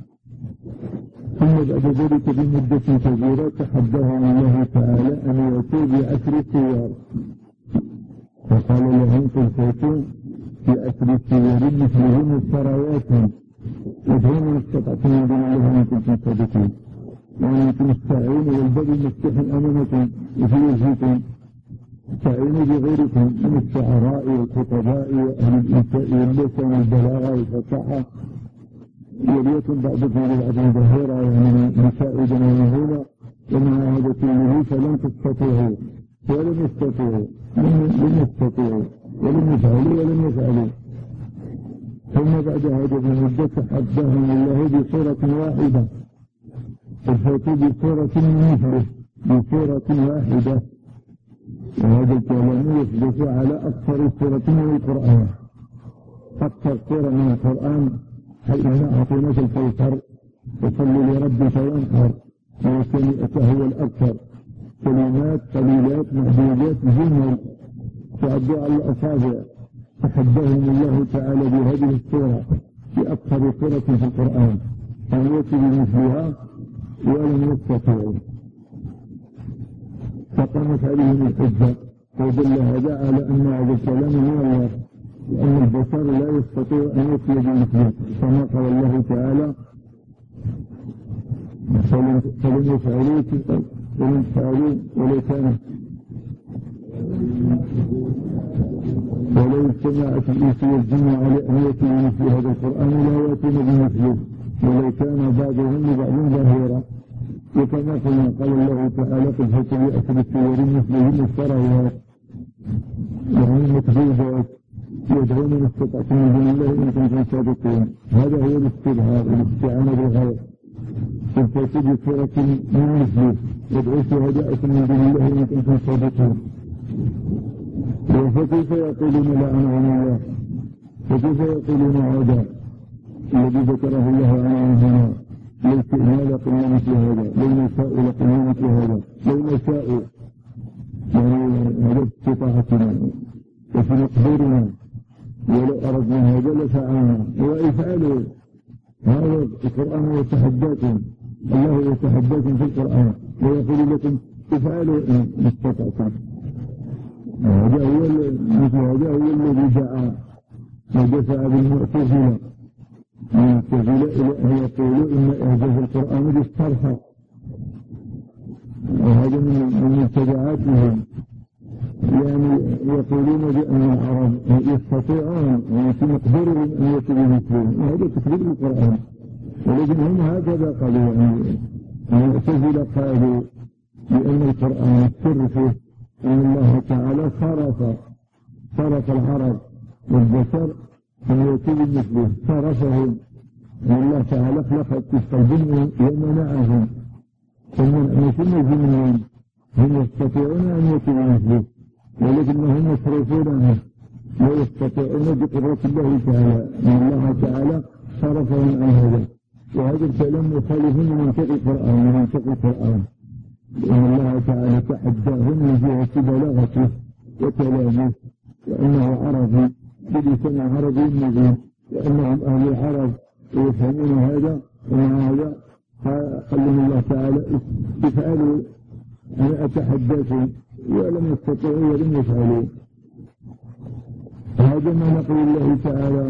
ثم بعد ذلك بمدة كبيرة تحداهم الله تعالى أن يأتوا بعشر سور، فقال لهم قل فاتوا بعشر سور مثلهم مفتريات ادعوا من استطعتم من دون الله إن كنتم صادقين. يعني أنتم استعينوا والباب مفتوح أمامكم وفي وجهكم، استعينوا بغيركم من الشعراء والخطباء وأهل الإنشاء واللسان والبلاغة والفصاحة، وليكن بعضكم لبعض ظهيرا، يعني نساء جماهيرنا، ومع هذا كله فلن تستطيعوا ولم يستطيعوا لم يستطيعوا ولم يفعلوا ولم يفعلوا. ثم بعد هذا بمدة حدهم الله بصورة واحدة، فاتوا بصورة مثله بصورة واحدة، وهذا الكلام يثبت على أكثر صورة من القرآن. أكثر صورة من القرآن حيث أعطيناك الكوثر وصل لربك وانحر، وكلمته هو الأكثر، كلمات قليلات معدودات جمل تعدوا على الأصابع، تحداهم الله تعالى بهذه الصورة بأكثر صورة في القرآن أن يأتي بمثلها ولم يستطيعوا، فقامت عليهم الحجة، ودل هذا على أن هذا الكلام من الله، لأن البشر لا يستطيع أن يأتي بمثله، كما قال الله تعالى فلن يفعلوا ولن يفعلوا ولو كان ولو اجتمعت الإنس والجن على أن يأتوا بمثل هذا القرآن لا يأتون بمثله ولو كان بعضهم لبعض ظهيرا. وكما قلنا قال الله تعالى قل فاتوا بأسر السور مثلهم مفتريات، يعني مكذوبات، يدعون من استطعتم من دون الله إن كنتم صادقين. هذا هو الاستبهار والاستعانة بالغير. قل فاتوا بسورة من مثله يدعو شهداءكم من دون الله إن كنتم صادقين. فكيف يقولون لعنهم الله؟ فكيف يقولون هذا الذي ذكره الله عنه هنا؟ لو شئنا لقلنا مثل هذا، لو نشاء لقلنا مثل هذا، لو نشاء يعني هذا استطاعتنا وفي مقدورنا، ولو أردنا هذا لفعلنا وافعلوا. هذا القرآن يتحداكم، الله يتحداكم في القرآن ويقول لكم افعلوا إن استطعتم. هذا هو مثل هذا هو الذي دعا ودفع بالمعتزلة المعتزلة إلى أن يقولوا إن إعجاز القرآن بالصرفة، وهذا من مبتدعاتهم، يعني يقولون بأن العرب يستطيعون وفي مقدورهم أن يأتوا بمثلهم، وهذا تكذيب القرآن. ولكن هم هكذا قالوا، يعني المعتزلة قالوا بأن القرآن السر فيه أن الله تعالى صرف صرف العرب والبشر أن يأتوا بمثله، صرفهم، أن الله تعالى خلق تلك الجن ومنعهم، ثم يكون منهم هم يستطيعون أن يأتوا بمثله ولكنهم مصروفون عنه لا يستطيعون بقدرة الله تعالى، أن الله تعالى صرفهم عن هذا. وهذا الكلام مخالف من منطق القرآن من منطق القرآن، لأن الله تعالى تحداهم من جهة بلاغته وكلامه، وأنه عربي بلسان عربي مبين، وأنهم أهل العرب ويفهمون هذا، ومع هذا قال لهم الله تعالى افعلوا أنا أتحداكم، ولم يستطيعوا ولم يفعلوا. هذا ما نقول الله تعالى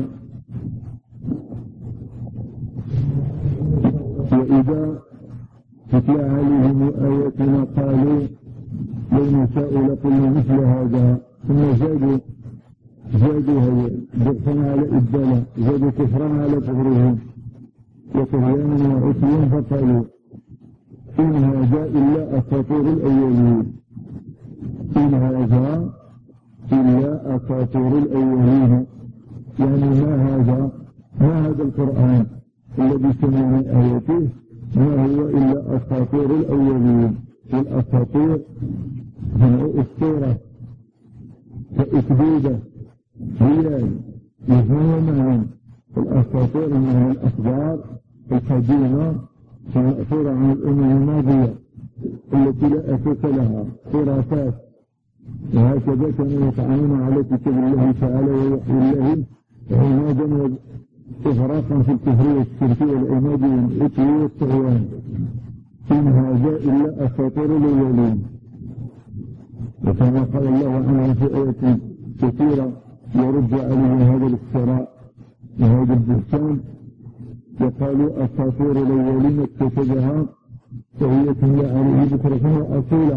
وإذا تتلى عليهم آياتنا قالوا لو نشاء لقلنا مثل هذا، ثم زادوا زادوا ضغطا على إبدالا، زادوا كفرا على كفرهم وطغيانا وعصيا، فقالوا إن هذا إلا أساطير الأولين، إن هذا إلا أساطير الأولين، يعني ما هذا ما هذا القرآن الذي سمع من آياته ما هو إلا أساطير الأولين. والأساطير جمع أسطورة فأكذوبة هي يفهمون معهم. الأساطير من الأخبار القديمة المأثورة عن الأمم الماضية التي لا أساس لها، خرافات. وهكذا كانوا يطعنون على كتاب الله تعالى ووحي الله عنادا وإغراقا في الكفر والشرك والعناد والإثم والطغيان. إن هذا إلا أساطير الأولين. وكما قال الله عنه في آيات كثيرة يرد عليه هذا الافتراء وهذا البهتان، وقالوا أساطير الأولين اكتسبها فهي تملى عليه بكرة وأصيلا.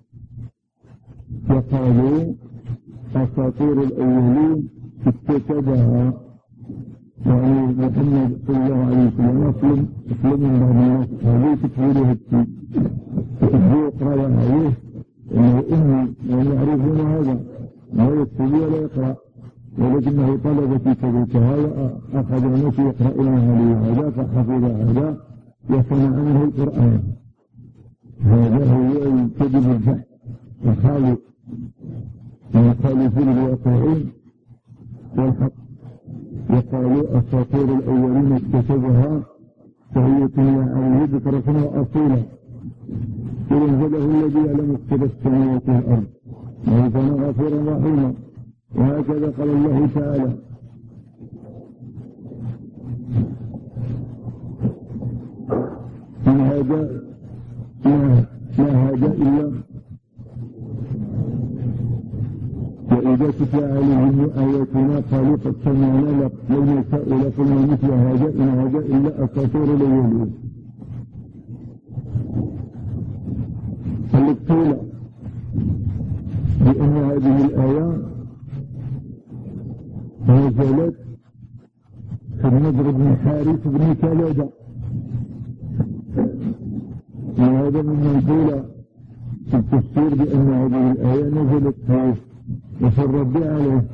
وقالوا أساطير الأولين اكتسبها يعني محمد صلى الله عليه وسلم أسلم أسلم من بعض الناس هذه تكفيره الشيء تكفيره قرأ عليه إنه أمي وهم يعرفون هذا ما يكتب ولا يقرأ ولكنه طلب في كذلك هذا أخذ الناس يقرأون عليه هذا فحفظ هذا وصنع عنه القرآن. هذا هو الكذب البحث الخالق المخالفين الواقعين والحق. وقالوا أساطير الأولين اكتسبها فهي تملى عليه بكرة وأصيلا. قل انزله الذي يعلم سر السماوات والأرض وهو كان غفورا رحيما. وهكذا قال الله تعالى إن هذا ما هذا إلا وإذا تتلى عليهم آياتنا قالوا قد سمعنا لو نشاء لقلنا مثل هذا إن هذا إلا أساطير الأولين. قيل بأن هذه الآية نزلت في النضر بن حارث بن كلادة، وهذا ممن قيل في التفسير بأن هذه الآية نزلت فيه وفي الرد عليه.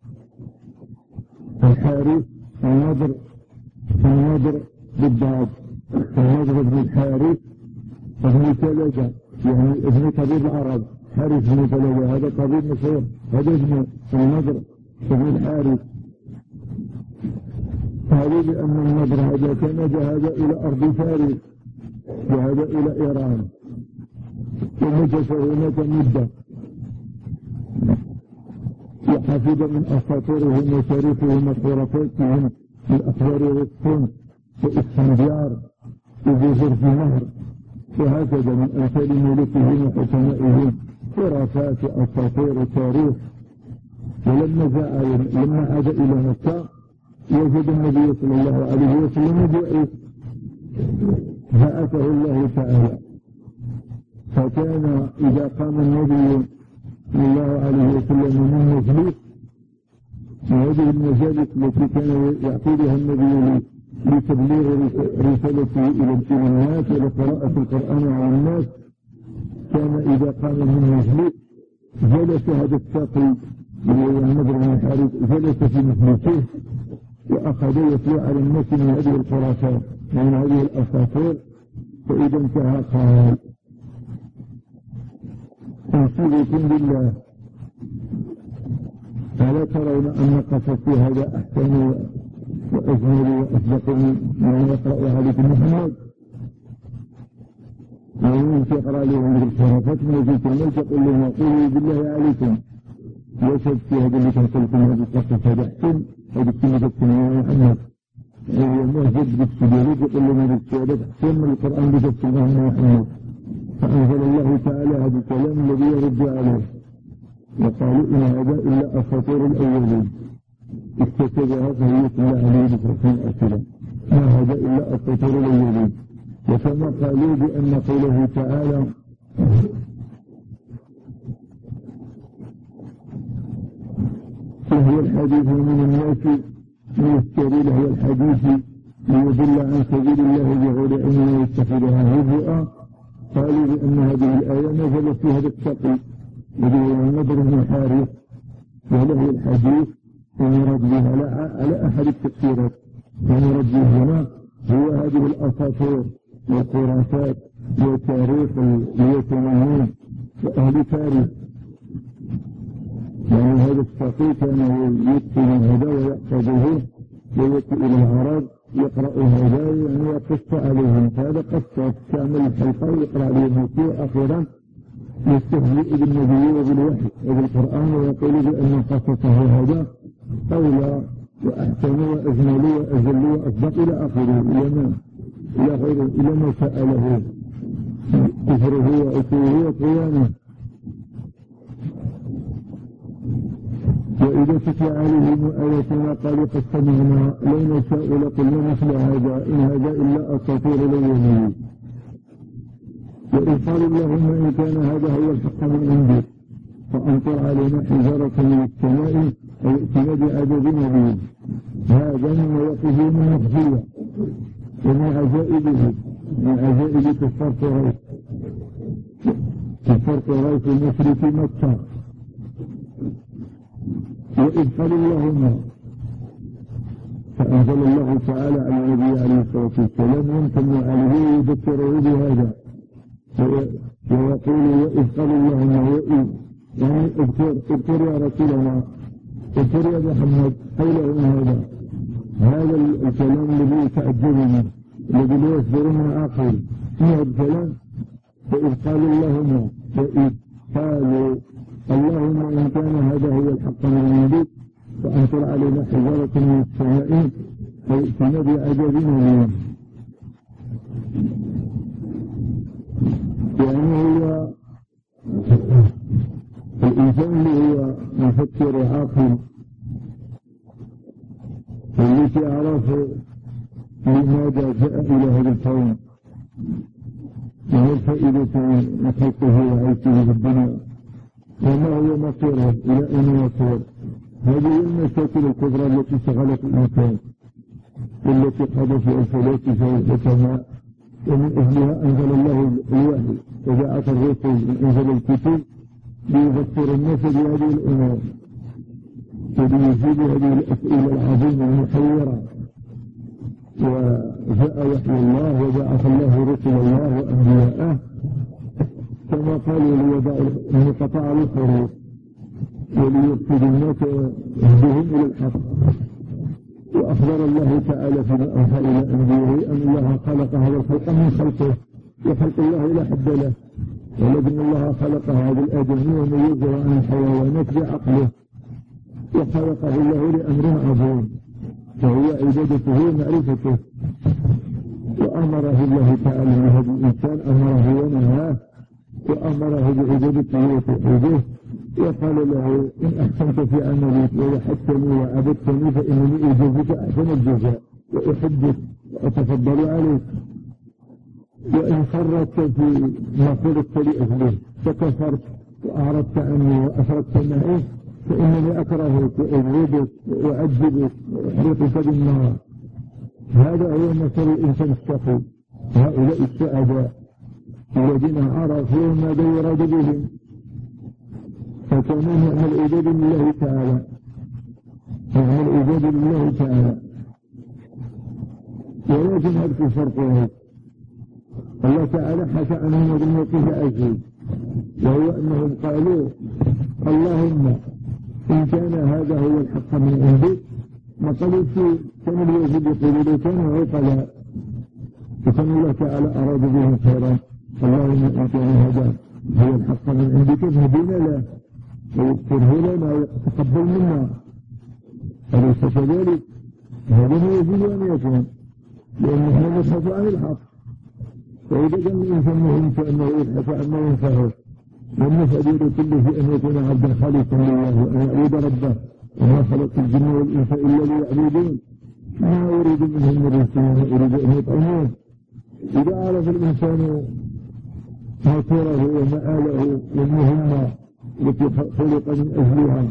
الحارث النضر النضر بالضاد النضر بن الحارث بن كلادة يعني ابن طبيب العرب. حارث بن كلادة هذا طبيب مشهور، هذا ابن النضر بن الحارث. هذا بأن النضر هذا كان ذهب إلى أرض فارس وذهب إلى إيران ومكث هناك مدة وحفظ من أساطيرهم وتاريخهم وخرافاتهم الأخبار والصنف والإسفنديار وبذر في نهر وهكذا من أمثال ملوكهم وحكمائهم خرافات وأساطير وتاريخ. ولما جاء لما عاد إلى مكة وجد النبي صلى الله عليه وسلم بعث بعثه الله تعالى. فكان إذا قام النبي صلى الله عليه وسلم من مجلس وهذه المجالس التي كان يعقدها النبي لتبليغ رسالته إلى الناس ولقراءة القرآن على الناس، كان إذا قام من مجلس جلس هذا الساقي النضر بن الحارث جلس في مجلسه وأخذ يتلو على الناس من هذه الخرافات ومن هذه الأساطير. فإذا انتهى قال: أنشدكم بالله ألا ترون أن قصصي هذا أحسن وأجمل وأصدق من يقرأ عليكم محمد؟ ومن تقرأ لهم بالخرافات من يجيك الموت تقول لهم قولوا بالله عليكم يشهد في هذا اللي تنقلكم هذه القصص هذا أحسن هذه الكلمة تسمى محمد وهو مهجد بالسجود يقول لهم هذه الشهادات أحسن من القرآن بتسمى محمد. فأنزل الله تعالى هذا الكلام الذي يرد عليه وقالوا إن هذا إلا أساطير الأولين اكتسبها فهي تملى عليه بكرة أسئلة. ما هذا إلا أساطير الأولين. وكما قالوا بأن قوله تعالى وهو الحديث من الناس يشتري له الحديث ليضل عن سبيل الله بغير علم ويتخذها هزءا. قالوا بأن هذه الآية نزلت في هذا السقي الذي هو النضر بن الحارث وله الحديث ومراد به على أحد التفسيرات. ومراد به هنا هو هذه الأساطير والخرافات وتاريخ اليتيمين وأهل فارس. يعني هذا السقي كان يتقن هذا ويحفظه ويأتي إلى العرب يقرأ هذا يعني يقص عليهم. فهذا قصة تعمل الحلقة ويقرأ عليهم فيه أخيرا يستهزئ بالنبي وبالوحي وبالقرآن ويقول بأن قصصه هذا أولى وأحسن وأجمل وأجل وأصدق إلى آخره إلى ما إلى غيره إلى ما سأله كفره وعتوه وطغيانه. وإذا تتلى عليهم آياتنا قالوا قد سمعنا لو نشاء لقلنا مثل هذا إن هذا إلا أساطير الأولين. وإذ قالوا اللهم إن كان هذا هو الحق من عندك فأمطر علينا حجارة من السماء أو ائتنا بعذاب أليم. هذا من مواقفه المخفية ومن عجائبه، من عجائب كفار قريش كفار قريش المشرك مكة. وإذ قالوا اللهم، فأنزل الله تعالى على النبي عليه الصلاة والسلام يمتن عليه ويذكره بهذا ويقول وإذ قالوا اللهم، وإذ يعني اذكر اذكر يا رسول الله، اذكر يا محمد قوله هذا هذا الكلام الذي يتعجب منه الذي لا يصدر من عاقل. هذا الكلام وإذ قالوا اللهم، وإذ قالوا اللهم إن كان هذا هو الحق من عندك فأمطر علينا حجارة من السماء أو ائتنا بعذاب أليم. يعني هو الإنسان اللي هو مفكر عاقل التي عرف لماذا جاء إلى هذا الكون وما الفائدة من خلقه وعيشه في الدنيا وما هو مصيره إلى أين يصير. هذه المشاكل الكبرى التي شغلت الإنسان والتي قضى في الفلاسفة والحكماء، ومن أجلها أنزل الله الوحي وبعث الرسل وأنزل الكتب ليذكر الناس بهذه الأمور وليجيب هذه الأسئلة العظيمة المحيرة. وجاء وحي الله وبعث الله رسل الله وأنبياءه كما قالوا ليضعوا الانقطاع للحروف وليرشد الناس بهم إلى الحق. وأخبر الله تعالى فيما أوحى إلى أنبيائه أن الله خلق هذا الخلق من خلقه وخلق الله لا حد له، ولكن الله خلق هذا الآدمي وميزه عن الحيوانات بعقله وخلقه الله لأمر عظيم وهو عبادته ومعرفته. وأمره الله تعالى بهذا الإنسان، أمره ونهاه وأمره بعبادته وتوحيده وقال له إن أحسنت في عملك ووحدتني وعبدتني فإنني أجازك أحسن الجزاء وأحبك وأتفضل عليك، وإن خرجت في ما خلقت لأجله فكفرت وأعرضت عني وأشركت معي فإنني أكرهك وأبغضك وأعذبك وأحرقك بالنار. هذا هو مثل الإنسان الشقي. هؤلاء السعداء الذين عرفوا ماذا يراد بهم فكانوا نعم العباد لله تعالى، نعم العباد لله تعالى. ولكن هذا الفرق واحد، الله تعالى حكى عنهم بالموقف عجيب، وهو أنهم قالوا اللهم إن كان هذا هو الحق من عندك. ما قالوا شيء، كان اليهود يقولوا كانوا عقلاء وكان الله تعالى أراد بهم خيرا. اللهم إن كان هذا هو الحق من عندك فاهدنا له ويغفره لنا ويتقبل منا. أليس كذلك؟ هذا ما يجب أن يكون، لأن احنا نبحث عن الحق. فإذا كان الإنسان مهم فإنه يبحث عن ما ينفعه، والنفع كله في أن يكون عبدا خالصا لله وأن يعبد ربه. وما خلقت الجن والإنس إلا ليعبدون ما أريد منهم من رزق وما أريد أن يطعمون. إذا عرف الإنسان مصيره ومآله والمهمة التي خلق من أجلها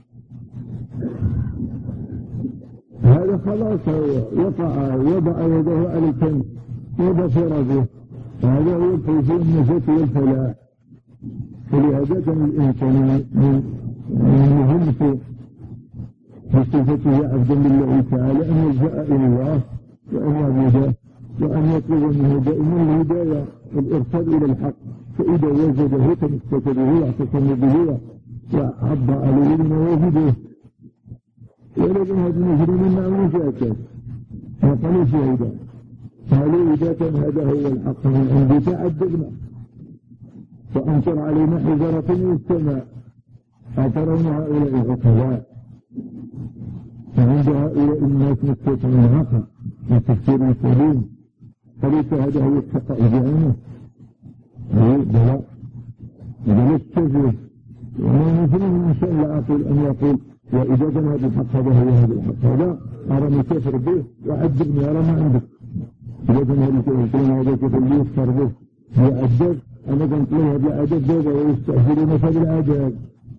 هذا خلاص وقع وضع يده على الكنز وبصر به. هذا هو الفوز والنجاة والفلاح. فلهذا كان الإنسان من مهمته بصفته عبدا لله تعالى أن يلجأ إلى الله وأن يعبده وأن يطلب منه دائما الهداية والإرشاد إلى الحق. فإذا وجده تمسك به واعتصم به وعض عليه لما وجده. ولكن هذا المجرمين معه مشاكل ما قالوا شهيدا، قالوا إذا كان هذا هو الحق من عندك عذبنا فأمطر علينا حجارة من السماء. أترون هؤلاء العقلاء فعند هؤلاء الناس نسكت من العقل من تفسير سليم. فليس هذا هو الحق بعينه؟ أي بلا بلا التجربة. وما مثله إن شاء الله عقل أن يقول وإذا كان هذا الحق هذا هو هذا الحق هذا أرى مسافر به وعذبني أرى ما عندك. إذا كان هذا الكلام هذا كيف اللي يفسر به يعذب أنا تنقلها بالعدد دوبا ويستأثرونك بالعدد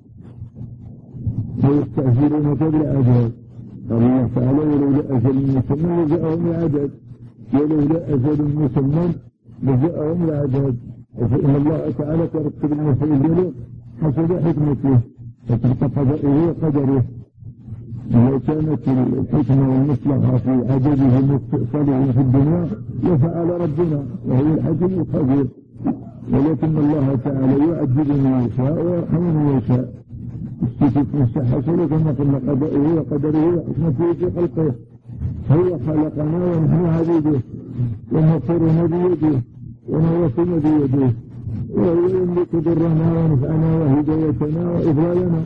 ويستأثرونك بالعدد. الله تعالى ولولا أجل مسمى لجاءهم العدد، ولولا أجل مسمى لجاءهم العدد. فإن الله تعالى ترتب المسائل حسب حكمته وتلك قضائه وقدره. لو كانت الحكمة والمصلحة في عددهم واستئصالهم في الدنيا لفعل ربنا وهو الحكيم الخبير، ولكن الله تعالى يعذب من يشاء ويرحم من يشاء. استفت مستحصل كما قلنا قضائه وقدره وحكمته في خلقه. هو خلقنا ونحن عبيده ونصرنا بيده ونوصلنا بيده، وهو يملك ضرنا ونفعنا وهدايتنا وإضلالنا.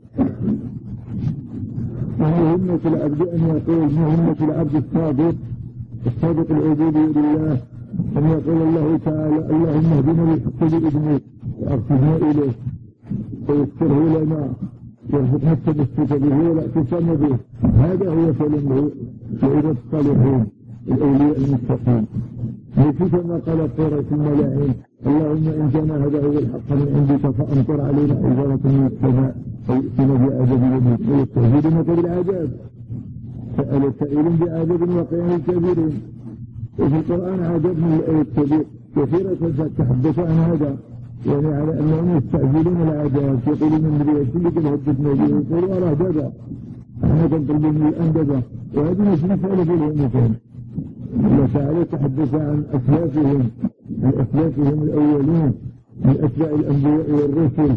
مهمة العبد أن يقول مهمة العبد الصادق الصادق العبودي لله أن يقول الله تعالى اللهم اهدنا بالحق بإذنك وأرشدنا إليه ويسره لنا وارزقنا التمسك به والاعتصام به. هذا هو سلمه لعباد الصالحين الأولياء المتقين. ليس كما قال قريش الملاعين اللهم إن كان هذا هو الحق من عندك فأمطر علينا حجارة من السماء ويأتنا بعذاب يميت ويستهزئونك بالعذاب. سأل سائل بعذاب وقيام كبير. وفي القرآن عذاب من الآية الكبير كثيرة تحدث عن هذا، يعني على أنهم يستعجلون العذاب يقولون من بيأتيك الهددنا به يقولوا أراه دابا احنا كنطلب من الآن دابا. وهذه مش مسألة في الهمتين. الله تعالى تحدث عن أسلافهم عن أسلافهم الأولين من أتباع الأنبياء والرسل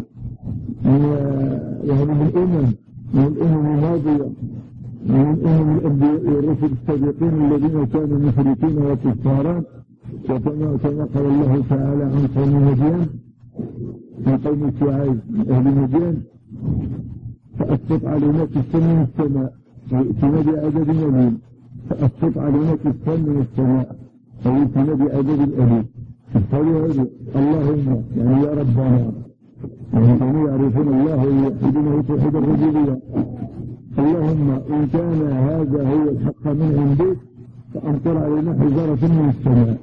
وهم من الأمم من الأمم الماضية من الأمم الأنبياء والرسل السابقين الذين كانوا مشركين وكفارا. وكما كما قال الله تعالى عن قوم مدين من قوم شعيب من أهل مدين فأسقط علينا كسفا من السماء ويأتينا بعدد أليم. فأسقط علينا كسفا من السماء ويأتينا بعدد أليم. فقالوا اللهم يعني يا ربنا، يعني كانوا يعرفون الله ويوحدونه توحيد الربوبية. اللهم إن كان هذا هو الحق من عندك فأمطر علينا حجارة من السماء.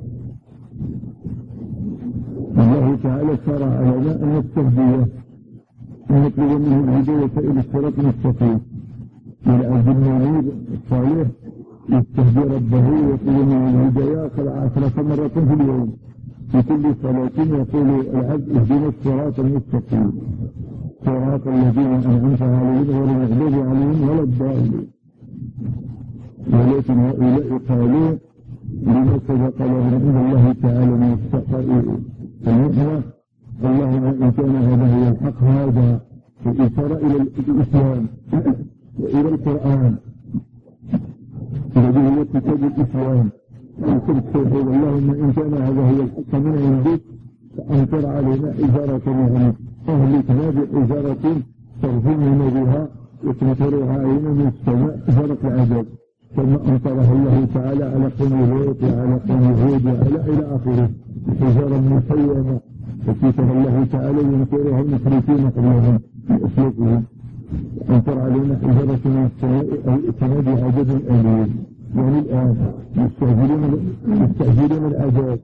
الله تعالى شرع لنا أن نستهديه أن نطلب منه الهداية إلى الصراط المستقيم. والعبد المنيب الصالح يستهدي ربه ويطلب منه الهداية عشرة مرات في اليوم. في كل صلاة يقول العبد اهدنا الصراط المستقيم صراط الذين أنعمت عليهم غير المغضوب عليهم ولا الضالين. ولكن هؤلاء قالوا لما سبق لهم عند الله تعالى من السخاء المحنة اللهم إن كان هذا هو الحق هذا الإشارة إلى الإسلام وإلى القرآن الذي هو كتاب الإسلام وكتاب التوحيد. اللهم إن كان هذا هو الحق من عندك فأمطر علينا حجارة من أهلكنا بحجارة ترجمنا بها وتمطرها علينا من السماء حجارة العذاب كما أمطرها الله تعالى على قوم لوط وعلى قوم هود وعلى إلى آخره حجارة مسيمة فكتب الله تعالى يمطرها المشركين قبلهم بأسلافهم. أمطر علينا حجارة من السماء أو ائتنا بعدد أليم. يعني الآن يستهزئون يستهزئون العذاب.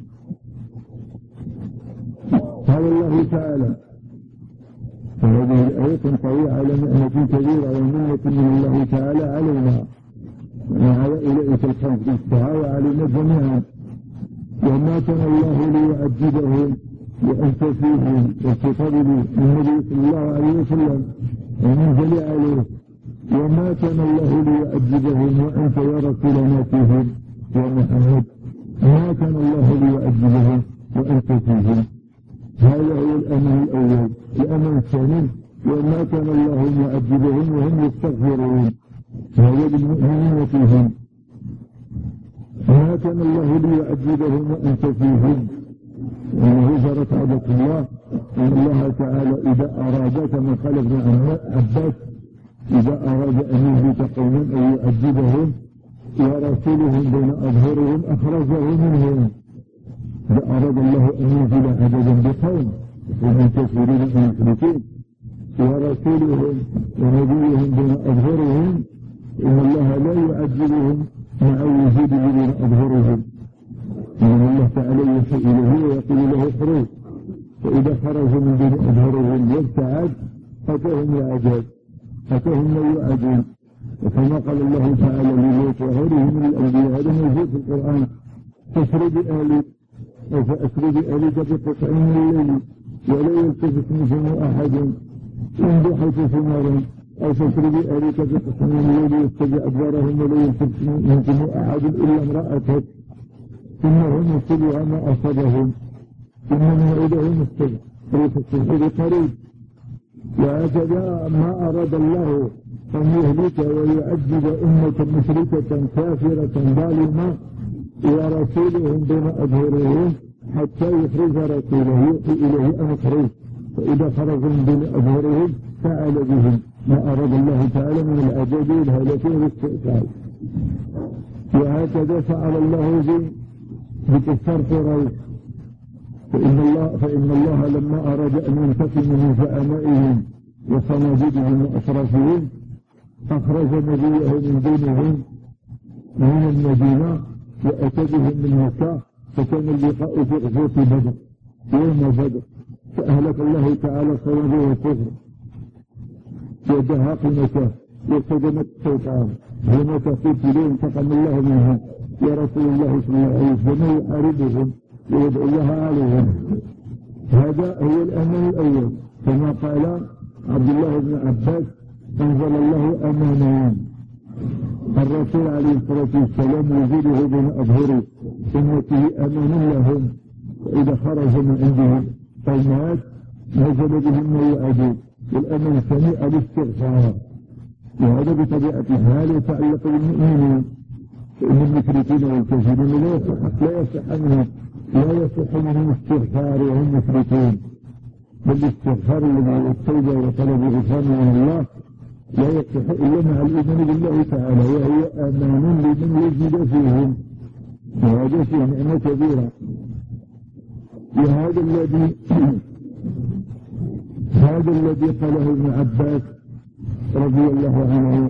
قال الله تعالى فهذه الآية تنطوي على نعمة كبيرة ومنة من الله تعالى علينا وعلى أولئك الخمس بالسعى وعلينا جميعا. وما كان الله ليعذبهم وأنت فيهم والخطاب للنبي صلى الله عليه وسلم ومنزل عليه. وما كان الله ليعذبهم وأنت يا رسولنا فيهم يا محمد. ما كان الله ليعذبهم وأنت فيهم. هذا هو الأمر الأول. الأمر الثاني وما كان الله معذبهم وهم يستغفرون وهو بالمؤمنين فيهم. ما كان الله ليعذبهم وأنت فيهم وأنه جرت عادة الله أن الله تعالى إذا أراد كما قال ابن عباس إذا أراد أن يهلك قوما أو يعذبهم ورسولهم بين أظهرهم أخرجه منهم. إذا أراد الله أن ينزل عددا بقوم ومن كافرين ومشركين ورسولهم ونبيهم بين أظهرهم إن الله لا يعذبهم مع وجود بين أظهرهم. إن الله تعالى يوحي إليه ويقول له اخرج خرج من بين أظهرهم وابتعد أتاهم العذاب، أتاهم ما يوعدون. وكما قال الله تعالى للوط وغيره من الأنبياء هذا موجود في القرآن: فاسر بأهلك أو فأسر بأهلك بقطع من الليل ولا يلتفت منهم أحد امضوا حيث تؤمرون، أو فاسر بأهلك بقطع من الليل يتبع أدبارهم ولا يلتفت منهم أحد إلا امرأتك إنهم يصيبها ما أصابهم إن موعدهم الصبح ريح الصبح قريب. وهكذا ما أراد الله أن يهلك ويعذب أمة مشركة كافرة ظالمة ورسولهم بين أظهرهم حتى يخرج رسوله يوحي إليه أن اخرج، فإذا خرجوا من بين أظهرهم فعل بهم ما أراد الله تعالى من العذاب والهلاك والاستئصال. وهكذا فعل الله بكفار قريش، فإن الله, فإن الله لما أراد أن ينتقم من زعمائهم وصناديدهم وأشرافهم أخرج نبيه من دونهم من المدينة وأتى بهم من مكة، فكان اللقاء في غزوة بدر يوم بدر، فأهلك الله تعالى صناديد الكفر ودهاق مكة وصدمت الشيطان هنا تقتلون انتقم الله منها ورسول الله صلى الله عليه وسلم يحاربهم ويدعو الله عليهم. هذا هو الأمان الأول، كما قال عبد الله بن عباس: أنزل الله أمانين. الرسول عليه الصلاة والسلام وجوده بين أظهر أمته أمان لهم، وإذا خرج من عندهم أو مات نزل بهم ما يعادون. والأمان الثاني الاستغفار، وهذا بطبيعة الحال يتعلق بالمؤمنين، فإن المشركين والكافرين لا يصح لا يصح منهم لا يصح منهم استغفار وهم مشركون، بل الاستغفار الذي هو التوبة وطلب الغفران من الله لا يصح إلا مع الإيمان بالله تعالى، وهي أمان لمن يجد فيهم، وهذا فيه نعمة كبيرة. وهذا الذي هذا الذي قاله ابن عباس رضي الله عنه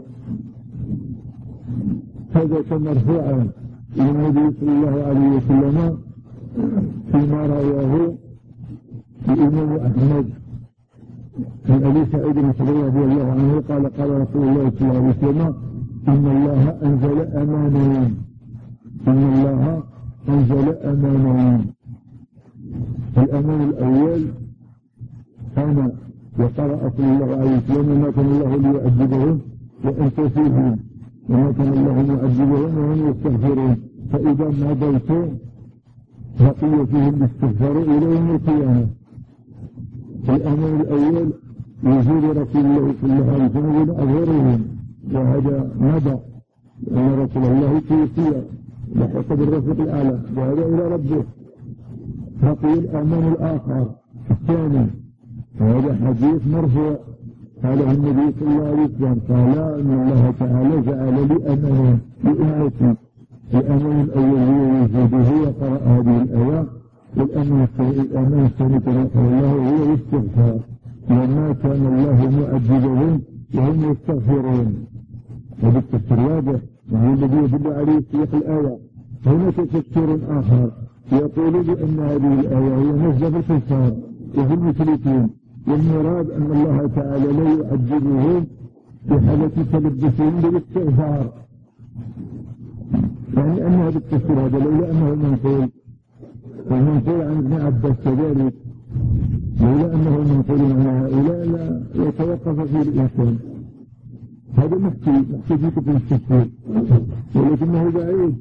ثبت مرفوعا إلى النبي صلى الله عليه وسلم فيما رواه الإمام أحمد من أبي سعيد الخدري رضي الله عنه قال: قال رسول الله صلى الله عليه وسلم: إن الله أنزل أمانين إن الله أنزل أمانين. الأمان الأول أنا وقرأ صلى الله عليه وسلم: ما كان الله ليعذبهم وأنت فيهم وما كان الله ليعذبهم وهم يستغفرون، فإذا مضيت بقي فيهم الاستغفار إلى يوم القيامة. الأمان الأول وجود رسول الله صلى الله عليه وسلم بين أظهرهم، وهذا مضى أن رسول الله توفي لحق بالرفيق الأعلى وهذا إلى ربه. بقي الأمان الآخر الثاني، وهذا حديث مرفوع قاله النبي صلى الله عليه وسلم قال: إن الله تعالى جعل لي أمانا لأمتي. الأمان الأول هو وجوده وقرأ هذه الآية، والأمان الثاني كما قال الله هو الاستغفار، وما كان الله معذبهم وهم يستغفرون. هذا التفسير واضح وهو الذي يدل عليه سياق الآية. هناك تفسير آخر يقول بأن هذه الآية هي نزل بالكفار وفي المشركين، والمراد أن الله تعالى لا يعذبهم بحالة تلبسهم بالاستغفار، يعني أن هذا التفسير هذا لولا أنه منقول والمنقول عن ابن عباس كذلك، لولا أنه منقول عن هؤلاء لا يتوقف فيه الإنسان. هذا محكي محكي في كتب التفسير، ولكنه بعيد،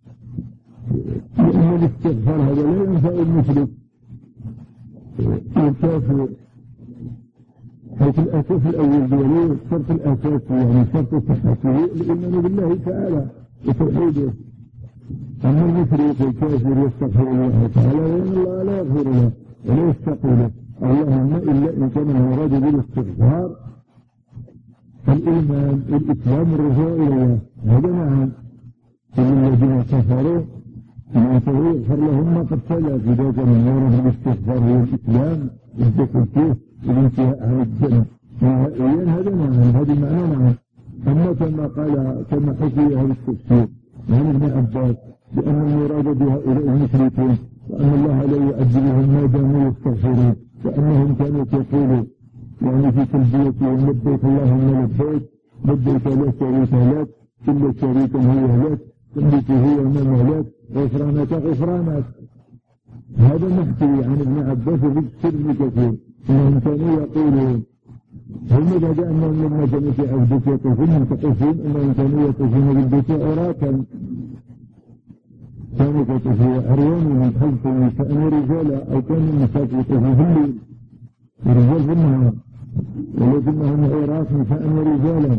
لأن الاستغفار هذا لا ينفع المشرك والكافر، حيث الأساس الأول ديالو الشرط الأساسي يعني شرط صحته الإيمان بالله تعالى وتوحيده. أما المشرك والكافر يستغفر الله تعالى وإن الله لا يغفر له ولا يستقبله، اللهم إلا إن كان المراد بالاستغفار الإيمان والإسلام والرجوع إلى الله، هذا نعم. إن الذين كفروا ينتهوا يغفر لهم ما قد سلف، إذا كان المراد بالاستغفار هو الإسلام والدخول فيه والانتهاء عن الجنة نهائيا، هذا نعم، هذا معنى نعم. أما كما قال كما حكي هذا التفسير عن ابن عباس بأن المراد بهؤلاء المشركين وأن الله لا يعذبهم ما داموا يستغفرون، كأنهم كانوا يقولوا يعني في تلبيتهم لبيك اللهم لبيك لبيك لا شريك لك كل شريك هو لك كل هو من لك غفرانك غفرانك. هذا محكي عن ابن عباس في السر كثير انهم كانوا يقولون هم اذا جاءنهم لما كانوا في عبدك يطوفون يتقفون انهم كانوا يطوفون بالبيت عراكا كانوا يطوفون عريان من خلفهم كانوا رجالا او كانوا النساء يطوفون في الليل الرجال في النهار ولكنهم عراك كانوا رجالا.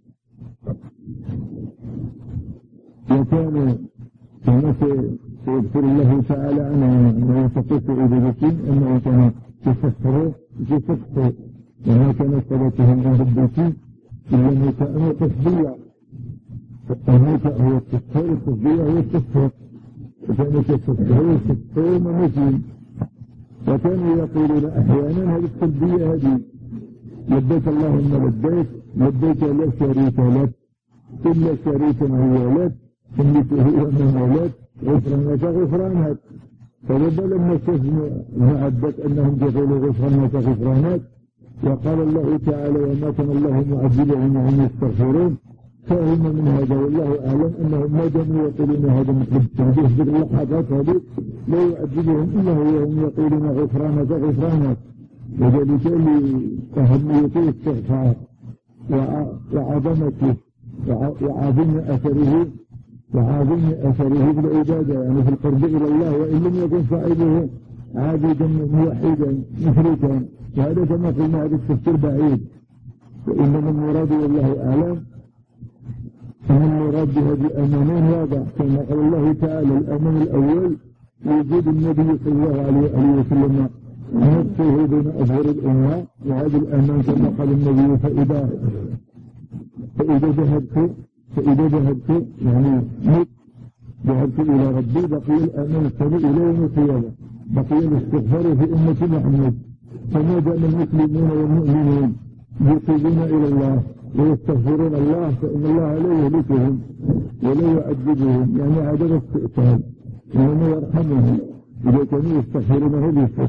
وكانوا كما سيذكر الله تعالى عنه انه يتقف الى بكين انه كان يفسره يفسره وما كانت صلاتهم عند البيت الا ان كانوا تصديع. التهنيك هو التصفير التصديع هو التصفير وكانوا يتصفرون يتصفرون مسلم. وكانوا يقولون احيانا هذه التلبيه هذه لبيك اللهم لبيك لبيك لا شريك لك الا شريك هو لك تملك هو من لك غفرانك غفرانك. فلما لما استثنوا معدت انهم يقولوا غفرانك غفرانك وقال الله تعالى وما كان الله معذبهم وهم يستغفرون فهم من هذا والله اعلم انهم ما داموا يقولون هذا مثل التنبيه باللحظات هذه لا يعذبهم الا هو وهم يقولون غفرانك غفرانك. وذلك لأهمية الاستغفار وعظمته وعظم اثره وعظم اثره بالعباده يعني في القرب الى الله وان لم يكن صاحبه عابدا موحدا مشركا. وهذا كما قلنا هذا التفسير بعيد وانما المراد والله اعلم ان المراد بهذه الامانين واضح كما قال الله تعالى الامان الاول وجود النبي صلى الله عليه وسلم نفسه بين اظهر الامه وهذا الامان كما قال النبي فاذا فاذا ذهبت فإذا ذهبت يعني مت ذهبت إلى ربي بقي الأمان الثاني إلى يوم القيامة بقي الاستغفار في أمة محمد. فما دام المسلمون والمؤمنين يتوبون إلى الله ويستغفرون الله فإن الله لا يهلكهم ولا يعذبهم يعني عدم استئصال وإنما يرحمهم إذا كانوا يستغفرونه بالصدق.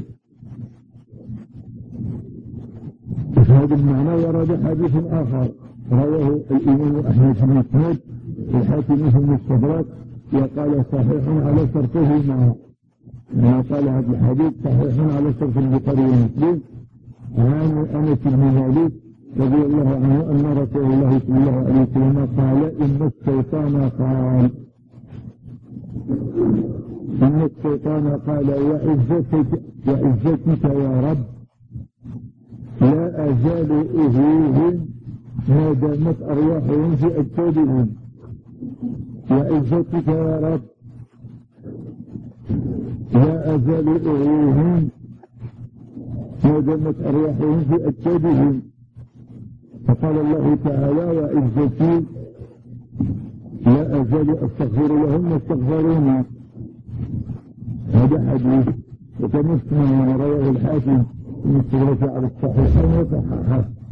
في هذا المعنى ورد حديث آخر رواه الإمام أحمد بن مسعود والحاكم في المستدرك وقال صحيح على شرطهما يعني قال هذا الحديث صحيح على شرط البخاري ومسلم عن أنس بن مالك رضي الله عنه أن رسول الله صلى الله عليه وسلم قال إن الشيطان قال إن الشيطان قال وعزتك وعزتك يا رب لا أزال أهوهم ما دامت أرواحهم في أجسادهم. وعزتك يا رب لا أزال أغويهم ما دامت أرواحهم في أجسادهم. فقال الله تعالى وعزتي لا أزال أستغفر لهم واستغفروني. هذا حديث وكما رواه الحاكم من استدراك على الصحيحين وصححه.